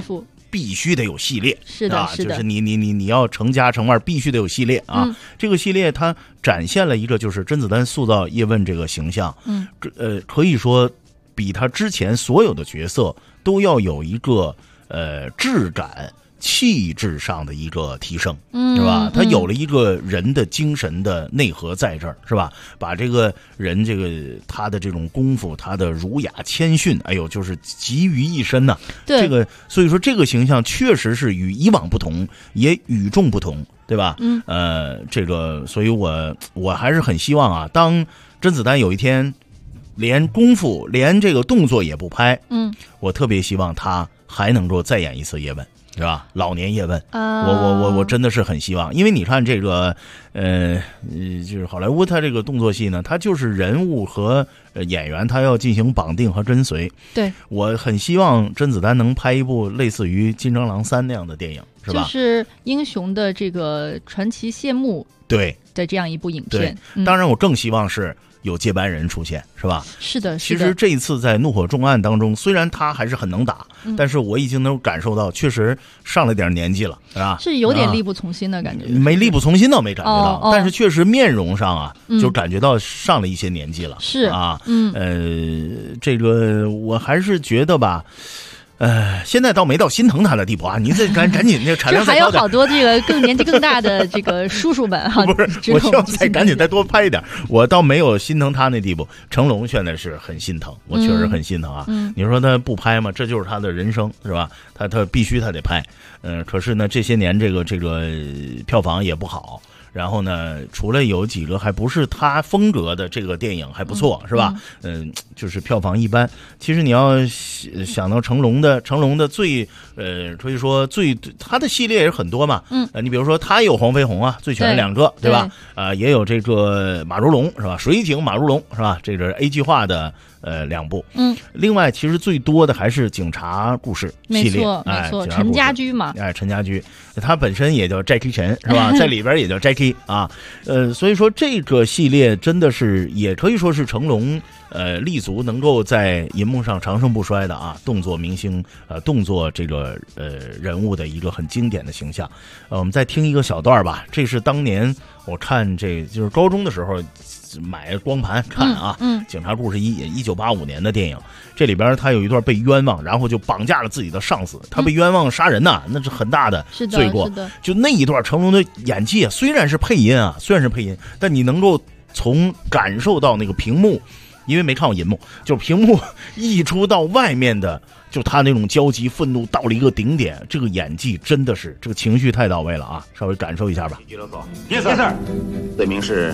必须得有系列，
是的，是
的，就是你要成家成腕必须得有系列啊。这个系列它展现了一个就是甄子丹塑造叶问这个形象，可以说比他之前所有的角色都要有一个质感。气质上的一个提升，是吧？他有了一个人的精神的内核在这儿，是吧？把这个人他的这种功夫，他的儒雅谦逊，哎呦，就是集于一身呐。
对，
这个所以说这个形象确实是与以往不同，也与众不同，对吧？这个，所以我还是很希望啊，当甄子丹有一天连功夫连这个动作也不拍，我特别希望他还能够再演一次叶问。是吧？老年叶问，我真的是很希望，因为你看这个，就是好莱坞，它这个动作戏呢，它就是人物和演员，他要进行绑定和跟随。
对，
我很希望甄子丹能拍一部类似于《金刚狼3》那样的电影，是吧？
就是英雄的这个传奇谢幕，
对
的这样一部影片。
当然，我更希望是有接班人出现，是吧？
是的，
其实这一次在《怒火重案》当中，虽然他还是很能打，但是我已经能感受到，确实上了点年纪了，是吧？
是有点力不从心的感觉。
没力不从心倒没感觉到，但是确实面容上啊，就感觉到上了一些年纪了。
是
啊，这个我还是觉得吧。现在倒没到心疼他的地步啊！您这赶紧那个产量再高点。
还有好多这个更年纪更大的这个叔叔们哈，
不是，我希望再赶紧再多拍一点。我倒没有心疼他那地步。成龙现在是很心疼，我确实很心疼啊。你说他不拍吗？这就是他的人生，是吧？他必须他得拍。可是呢，这些年这个票房也不好。然后呢，除了有几个还不是他风格的这个电影还不错，是吧？就是票房一般。其实你要想到成龙的最可以说他的系列也是很多嘛。你比如说他有黄飞鸿啊，醉拳2个，对吧？也有这个马如龙，是吧？水井马如龙，是吧？这个 A 计划的2部。另外其实最多的还是警察故事系列，
没错，陈家驹嘛，
陈家驹，他本身也叫 Jackie Chan， 是吧？在里边也叫 Jackie。所以说这个系列真的是也可以说是成龙立足能够在银幕上长盛不衰的啊，动作明星动作这个人物的一个很经典的形象。我们再听一个小段吧，这是当年我看就是高中的时候买光盘看啊，警察故事1985年的电影，这里边他有一段被冤枉，然后就绑架了自己的上司，他被冤枉杀人呐，那是很大的罪过。就那一段成龙的演技虽然是配音，但你能够从感受到那个屏幕，因为没看过银幕，就屏幕溢出到外面的，就他那种焦急愤怒到了一个顶点，这个演技真的是这个情绪太到位了啊！稍微感受一下吧。
Yes sir， 罪名是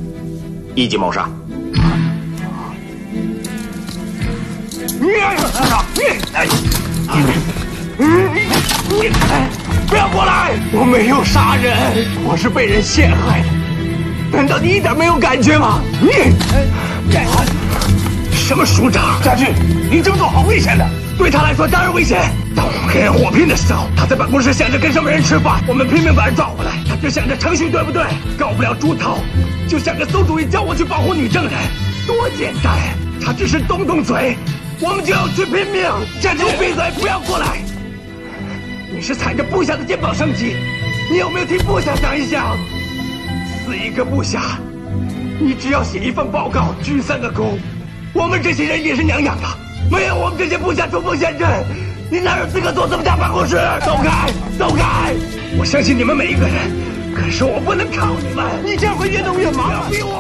1级谋杀。
不要过来！我没有杀人，我是被人陷害的。难道你一点没有感觉吗？什么署长？家驹，你这么做好危险的。对他来说当然危险。当我们跟人火拼的时候，他在办公室想着跟什么人吃饭，我们拼命把人抓回来，他就想着程序对不对？告不了猪头，就想着馊主意叫我去保护女证人，多简单！他只是动动嘴，我们就要去拼命。家驹，闭嘴，不要过来！你是踩着部下的肩膀升级，你有没有替部下想一想？死一个部下，你只要写一份报告，鞠3个躬。我们这些人也是娘养的，没有我们这些部下冲锋陷阵，你哪有资格做这么大办公室？走开，走开！我相信你们每一个人，可是我不能靠你们，你这样会越弄越麻烦。逼我！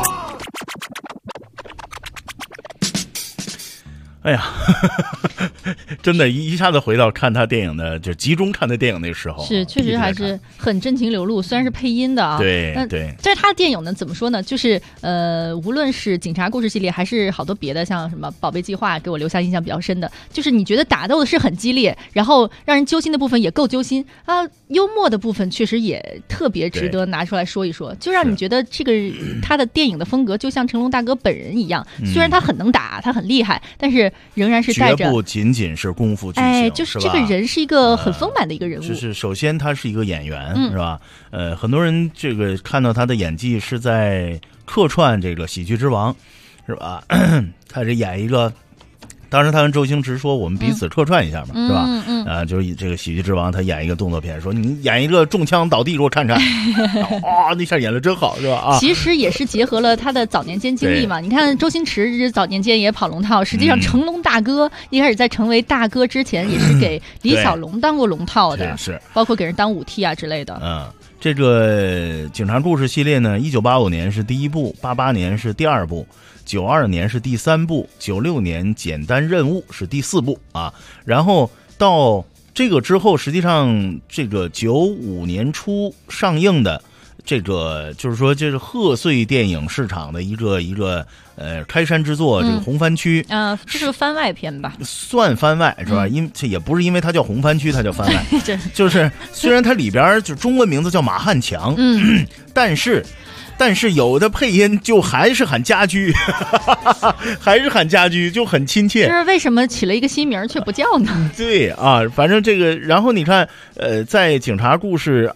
哎呀，真的，一下子回到看他电影的，就集中看他电影那时候，
是确实还是很真情流露。虽然是配音的啊，
对，
但是他的电影呢，怎么说呢？就是无论是警察故事系列，还是好多别的，像什么宝贝计划，给我留下印象比较深的，就是你觉得打斗的是很激烈，然后让人揪心的部分也够揪心啊，幽默的部分确实也特别值得拿出来说一说，就让你觉得这个他的电影的风格就像成龙大哥本人一样，虽然他很能打，他很厉害，但是仍然是带着
绝不仅仅是功夫巨星，
就是这个人是一个很丰满的一个人物。
就是首先他是一个演员，是吧？很多人这个看到他的演技是在客串这个《喜剧之王》，是吧？他是演一个当时他跟周星驰说我们彼此客串一下嘛，是吧？就是这个喜剧之王他演一个动作片，说你演一个中枪倒地给我看看，那下演的真好，是吧？
其实也是结合了他的早年间经历嘛。你看周星驰早年间也跑龙套，实际上成龙大哥一开始在成为大哥之前也是给李小龙当过龙套的，
是
包括给人当武替啊之类的。
这个警察故事系列呢，1985年是第1部，88年是第2部，92年是第3部，96年简单任务是第4部啊。然后到这个之后，实际上这个95年初上映的这个就是说这是贺岁电影市场的一个开山之作，这个红番区
这是个番外篇吧？
算番外是吧？这也不是因为它叫红番区，它叫番外，就是虽然它里边就中文名字叫马汉强，但是有的配音就还是喊家居，还是喊家居，就很亲切。
就是为什么起了一个新名却不叫呢？
对啊，反正这个，然后你看，在警察故事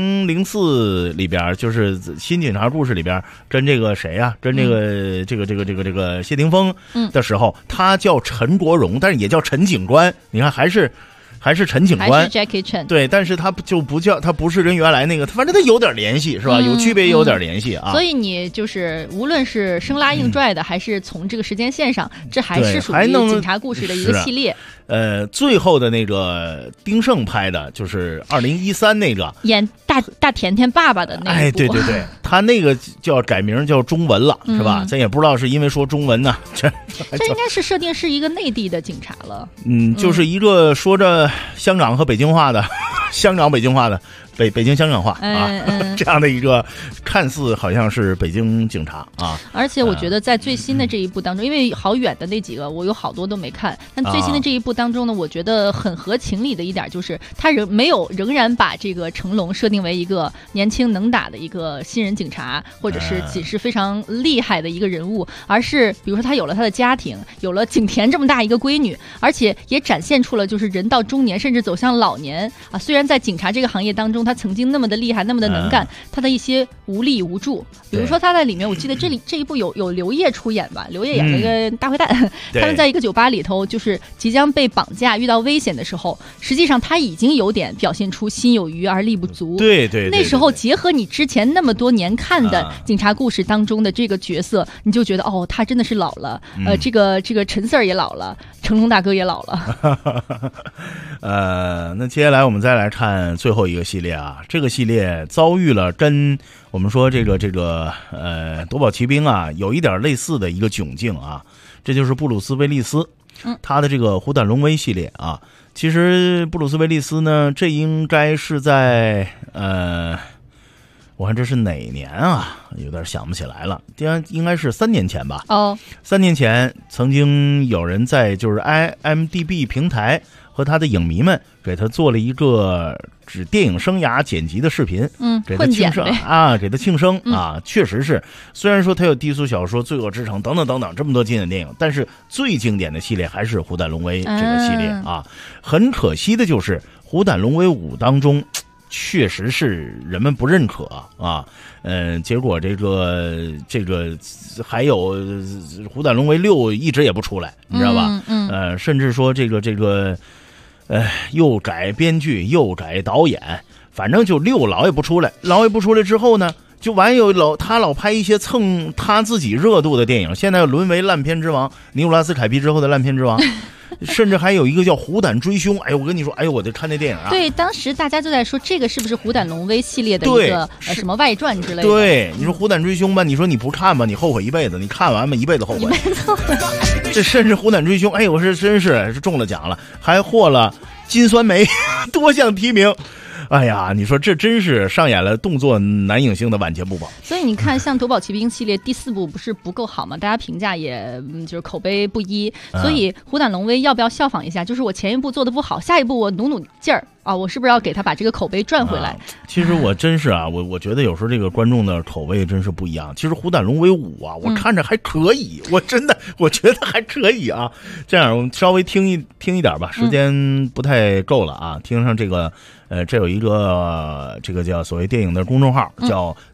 2004里边，就是新警察故事里边，跟这个谁啊，跟这个谢霆锋的时候，他叫陈国荣，但是也叫陈警官。你看还是陈警官，
还是 Jackie Chan，
对，但是他就不叫，他不是跟原来那个，反正他有点联系，是吧？有区别，有点联系啊。
所以你就是无论是生拉硬拽的，还是从这个时间线上，这还是属于警察故事的一个系列。
最后的那个丁晟拍的，就是2013那个
演大甜甜爸爸的那一部。
对，他那个叫改名叫中文了，是吧？咱也不知道是因为说中文呢，这
应该是设定是一个内地的警察了。
就是一个说着香港和北京话的，香港北京话的。北京香港话啊，这样的一个看似好像是北京警察啊。
而且我觉得在最新的这一部当中，因为好远的那几个我有好多都没看，但最新的这一部当中呢，我觉得很合情理的一点就是他仍然把这个成龙设定为一个年轻能打的一个新人警察，或者是仅是非常厉害的一个人物，而是比如说他有了他的家庭，有了景甜这么大一个闺女，而且也展现出了就是人到中年甚至走向老年啊。虽然在警察这个行业当中他曾经那么的厉害，那么的能干，他的一些无力无助。比如说他在里面，我记得这一部有刘烨出演吧，刘烨演了一个大坏蛋，他们在一个酒吧里头，就是即将被绑架，遇到危险的时候，实际上他已经有点表现出心有余而力不足。
对，
那时候结合你之前那么多年看的警察故事当中的这个角色，你就觉得他真的是老了。这个陈 Sir 也老了，成龙大哥也老了。
那接下来我们再来看最后一个系列啊，这个系列遭遇了跟我们说这个夺宝奇兵啊有一点类似的一个窘境啊，这就是布鲁斯威利斯，他的这个虎胆龙威系列啊。其实布鲁斯威利斯呢，这应该是在我看这是哪年啊？有点想不起来了，应该是3年前吧。3年前曾经有人在就是 IMDB 平台和他的影迷们给他做了一个指电影生涯剪辑的视频，给他庆生啊，给他庆生啊。确实是，虽然说他有低俗小说、罪恶之城等等等等这么多经典电影，但是最经典的系列还是虎胆龙威这个系列啊。很可惜的就是虎胆龙威5当中，确实是人们不认可啊，结果这个还有虎胆龙威6一直也不出来，你知道吧？甚至说这个又改编剧又改导演，反正就6老也不出来，之后呢，就完他老拍一些蹭他自己热度的电影，现在沦为烂片之王，尼古拉斯凯皮之后的烂片之王。甚至还有一个叫虎胆追凶，我跟你说，我得看那电影啊。
对，当时大家就在说这个是不是虎胆龙威系列的一个什么外传之类的。
对，你说虎胆追凶吧，你说你不看吧，你后悔一辈子；你看完吧，一辈子后悔。这甚至虎胆追凶，我是真是中了奖了，还获了金酸梅多项提名。哎呀，你说这真是上演了动作男影星的晚节不保。
所以你看，像夺宝奇兵系列第4部不是不够好吗？大家评价也就是口碑不一。所以虎胆龙威要不要效仿一下？就是我前一部做的不好，下一部我努劲儿啊，我是不是要给他把这个口碑赚回来？
其实我真是啊，我觉得有时候这个观众的口味真是不一样。其实虎胆龙威5啊，我看着还可以，我觉得还可以啊。这样我们稍微听一点吧，时间不太够了啊，听上这个。这有一个这个叫所谓电影的公众号，叫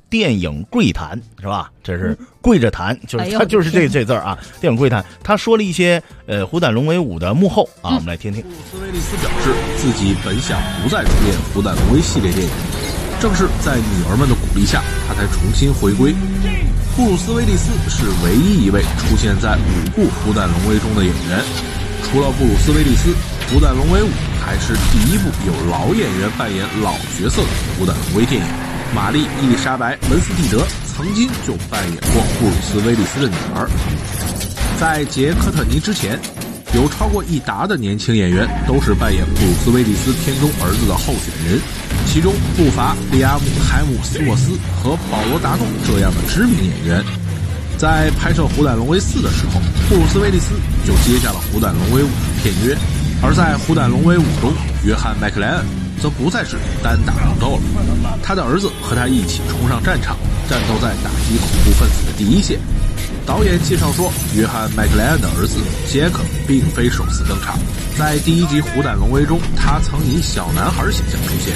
电影柜谈，是吧？这是跪着谈，就是他就是这字啊，电影柜谈。他说了一些《虎胆龙威5》的幕后啊，我们来听听。
布鲁斯威利斯表示自己本想不再出演《虎胆龙威》系列电影，正是在女儿们的鼓励下，他才重新回归。布鲁斯威利斯是唯一一位出现在5部《虎胆龙威》中的演员，除了布鲁斯威利斯，《虎胆龙威5》还是第一部有老演员扮演老角色的《虎胆龙威》电影。玛丽·伊丽莎白·文斯蒂德曾经就扮演过布鲁斯威利斯的女儿。在杰科特尼之前，有超过1打的年轻演员都是扮演布鲁斯威利斯片中儿子的候选人，其中不乏利阿姆·海姆斯沃斯和保罗·达贡这样的知名演员。在拍摄《虎胆龙威4》的时候，布鲁斯威利斯就接下了《虎胆龙威5》的片约，而在《虎胆龙威5》中，约翰·麦克莱恩则不再是单打独斗了，他的儿子和他一起冲上战场，战斗在打击恐怖分子的第一线。导演介绍说，约翰·麦克莱恩的儿子杰克并非首次登场，在第1集《虎胆龙威》中，他曾以小男孩形象出现。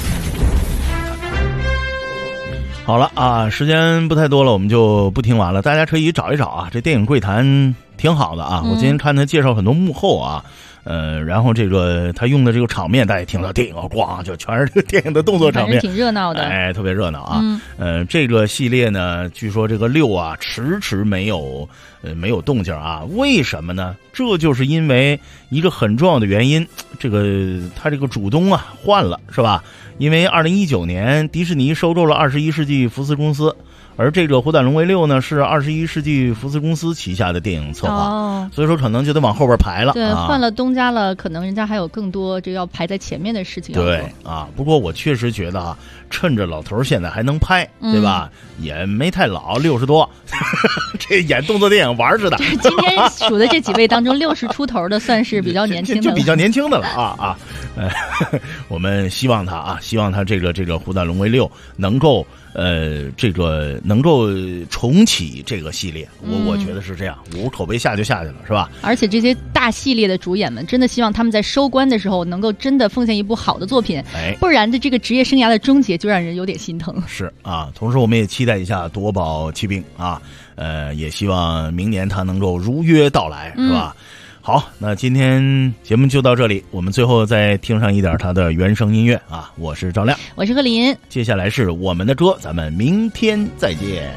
好了啊，时间不太多了，我们就不听完了，大家可以找一找啊，这电影柜谈挺好的啊。我今天看他介绍很多幕后啊。然后这个他用的这个场面，大家听到电影咣就全是这个电影的动作场面，
挺热闹的，
哎，特别热闹啊。这个系列呢，据说这个6啊，迟迟没有动静啊，为什么呢？这就是因为一个很重要的原因，这个他这个主东啊换了，是吧？因为2019年迪士尼收购了21世纪福斯公司。而这个《虎胆龙威6》呢，是21世纪福斯公司旗下的电影策划，所以说可能就得往后边排了。
对，换了东家了，可能人家还有更多这个要排在前面的事情要做。
对啊，不过我确实觉得啊，趁着老头现在还能拍，对吧？也没太老，60多，这演动作电影玩似的。
今天数的这几位当中，60出头的算是比较年轻的，
就比较年轻的了啊。我们希望他这个《虎胆龙威6》能够能够重启这个系列，我觉得是这样，我口碑下就下去了，是吧？
而且这些大系列的主演们，真的希望他们在收官的时候能够真的奉献一部好的作品，不然的这个职业生涯的终结就让人有点心疼。
是啊，同时我们也期待一下夺宝奇兵啊，也希望明年他能够如约到来，是吧？好，那今天节目就到这里，我们最后再听上一点他的原声音乐啊！我是赵亮，
我是贺林，
接下来是我们的歌，咱们明天再见。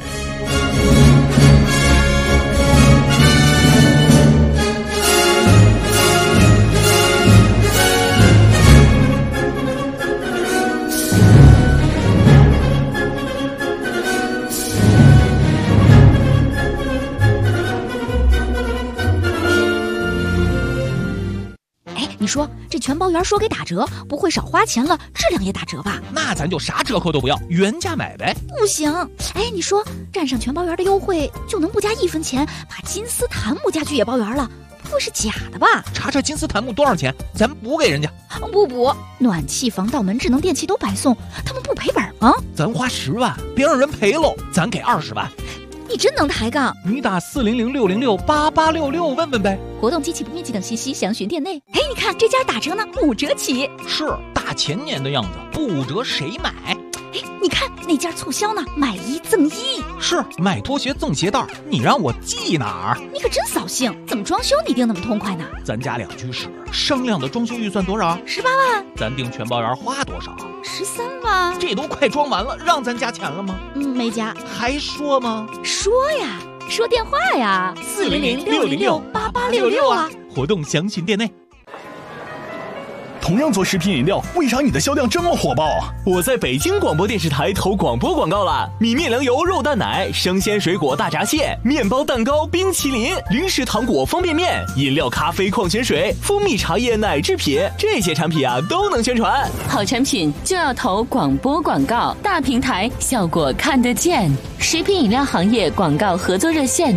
你说这全包圆说给打折，不会少花钱了，质量也打折吧？
那咱就啥折扣都不要，原价买呗。
不行，哎，你说占上全包圆的优惠，就能不加1分钱把金丝檀木家具也包圆了？不会是假的吧？
查查金丝檀木多少钱，咱补给人家。
不补，暖气、防盗门、智能电器都白送，他们不赔本吗？
咱花10万，别让人赔喽，咱给20万。
你真能抬杠！
你打400-606-8866问问呗。
活动、机器不面积等信息详询店内。哎，你看这家打折呢，5折起。
是大前年的样子，不折谁买？
哎，你看那家促销呢，买1赠1。
是买拖鞋赠鞋带，你让我记哪儿？
你可真扫兴！怎么装修你定那么痛快呢？
咱家2居室，商量的装修预算多少
？18万。
咱订全包圆花多少
？13万。
这都快装完了，让咱加钱了吗？
没加。
还说吗？
说呀，说电话呀，400-606-8866啊。
活动详询店内。
同样做食品饮料，为啥你的销量这么火爆啊？
我在北京广播电视台投广播广告了，米面粮油肉蛋奶、生鲜水果大闸蟹、面包蛋糕、冰淇淋、零食糖果、方便面、饮料、咖啡、矿泉水、蜂蜜茶叶、奶制品，这些产品啊都能宣传。
好产品就要投广播广告，大平台效果看得见。食品饮料行业广告合作热线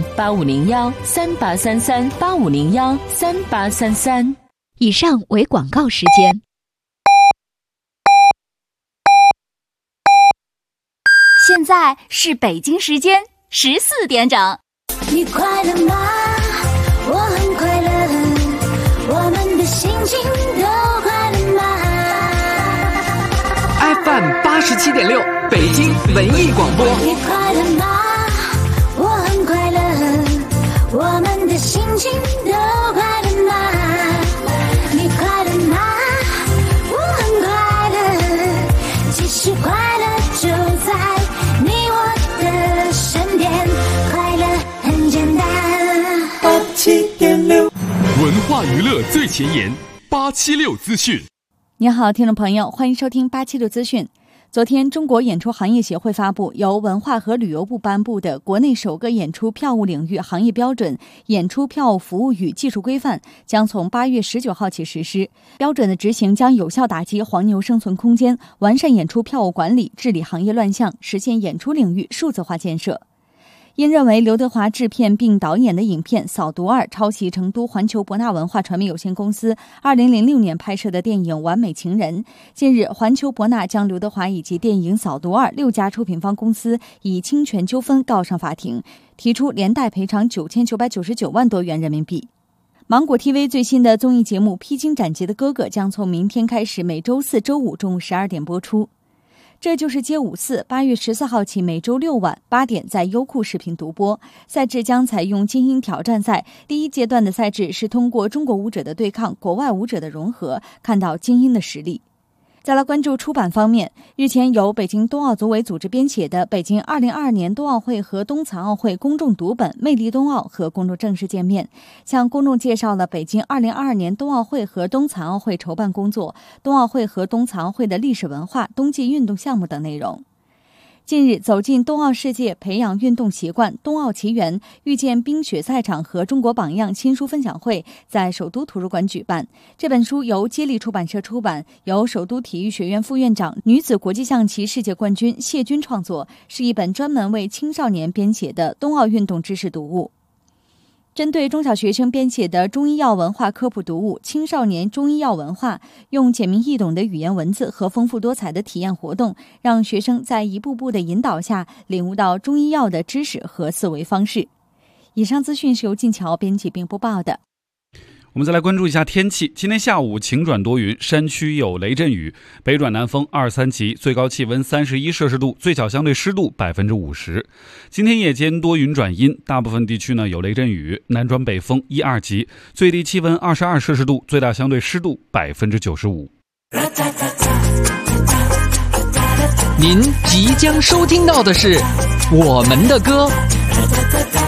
8501-3833-8501-3833。
以上为广告时间。现在是北京时间14点整。
你快乐吗？我很快乐，我们的心情都快乐吗？
FM 87.6，北京文艺广播。
你快乐吗？我很快乐，我们的心情都快乐吗？你快乐吗？我很快乐，其实快乐就在你我的身边，快乐很简单。
87.6，文化娱乐最前沿，876资讯。
你好，听众朋友，欢迎收听876资讯。昨天，中国演出行业协会发布由文化和旅游部颁布的国内首个演出票务领域行业标准《演出票务服务与技术规范》将从8月19号起实施。标准的执行将有效打击黄牛生存空间，完善演出票务管理，治理行业乱象，实现演出领域数字化建设。因认为刘德华制片并导演的影片《扫毒2》抄袭成都环球博纳文化传媒有限公司2006年拍摄的电影《完美情人》，近日环球博纳将刘德华以及电影《扫毒2》6家出品方公司以侵权纠纷告上法庭，提出连带赔偿9999万多元人民币。芒果 TV 最新的综艺节目《披荆斩棘的哥哥》将从明天开始每周4、周5中午12点播出。这就是街舞4 8月14号起每周6晚8点在优酷视频独播，赛制将采用精英挑战赛。第一阶段的赛制是通过中国舞者的对抗、国外舞者的融合，看到精英的实力。再来关注出版方面，日前由北京冬奥组委组织编写的《北京2022年冬奥会和冬残奥会公众读本·魅力冬奥》和公众正式见面，向公众介绍了北京2022年冬奥会和冬残奥会筹办工作、冬奥会和冬残奥会的历史文化、冬季运动项目等内容。近日，走进冬奥世界，培养运动习惯，冬奥奇缘，遇见冰雪赛场和中国榜样新书分享会在首都图书馆举办。这本书由接力出版社出版，由首都体育学院副院长、女子国际象棋世界冠军谢军创作，是一本专门为青少年编写的冬奥运动知识读物。针对中小学生编写的中医药文化科普读物《青少年中医药文化》，用简明易懂的语言文字和丰富多彩的体验活动，让学生在一步步的引导下领悟到中医药的知识和思维方式。以上资讯是由静乔编辑并播报的。
我们再来关注一下天气。今天下午晴转多云，山区有雷阵雨，北转南风2、3级，最高气温31摄氏度，最小相对湿度50%。今天夜间多云转阴，大部分地区呢有雷阵雨，南转北风1、2级，最低气温22摄氏度，最大相对湿度95%。
您即将收听到的是我们的歌。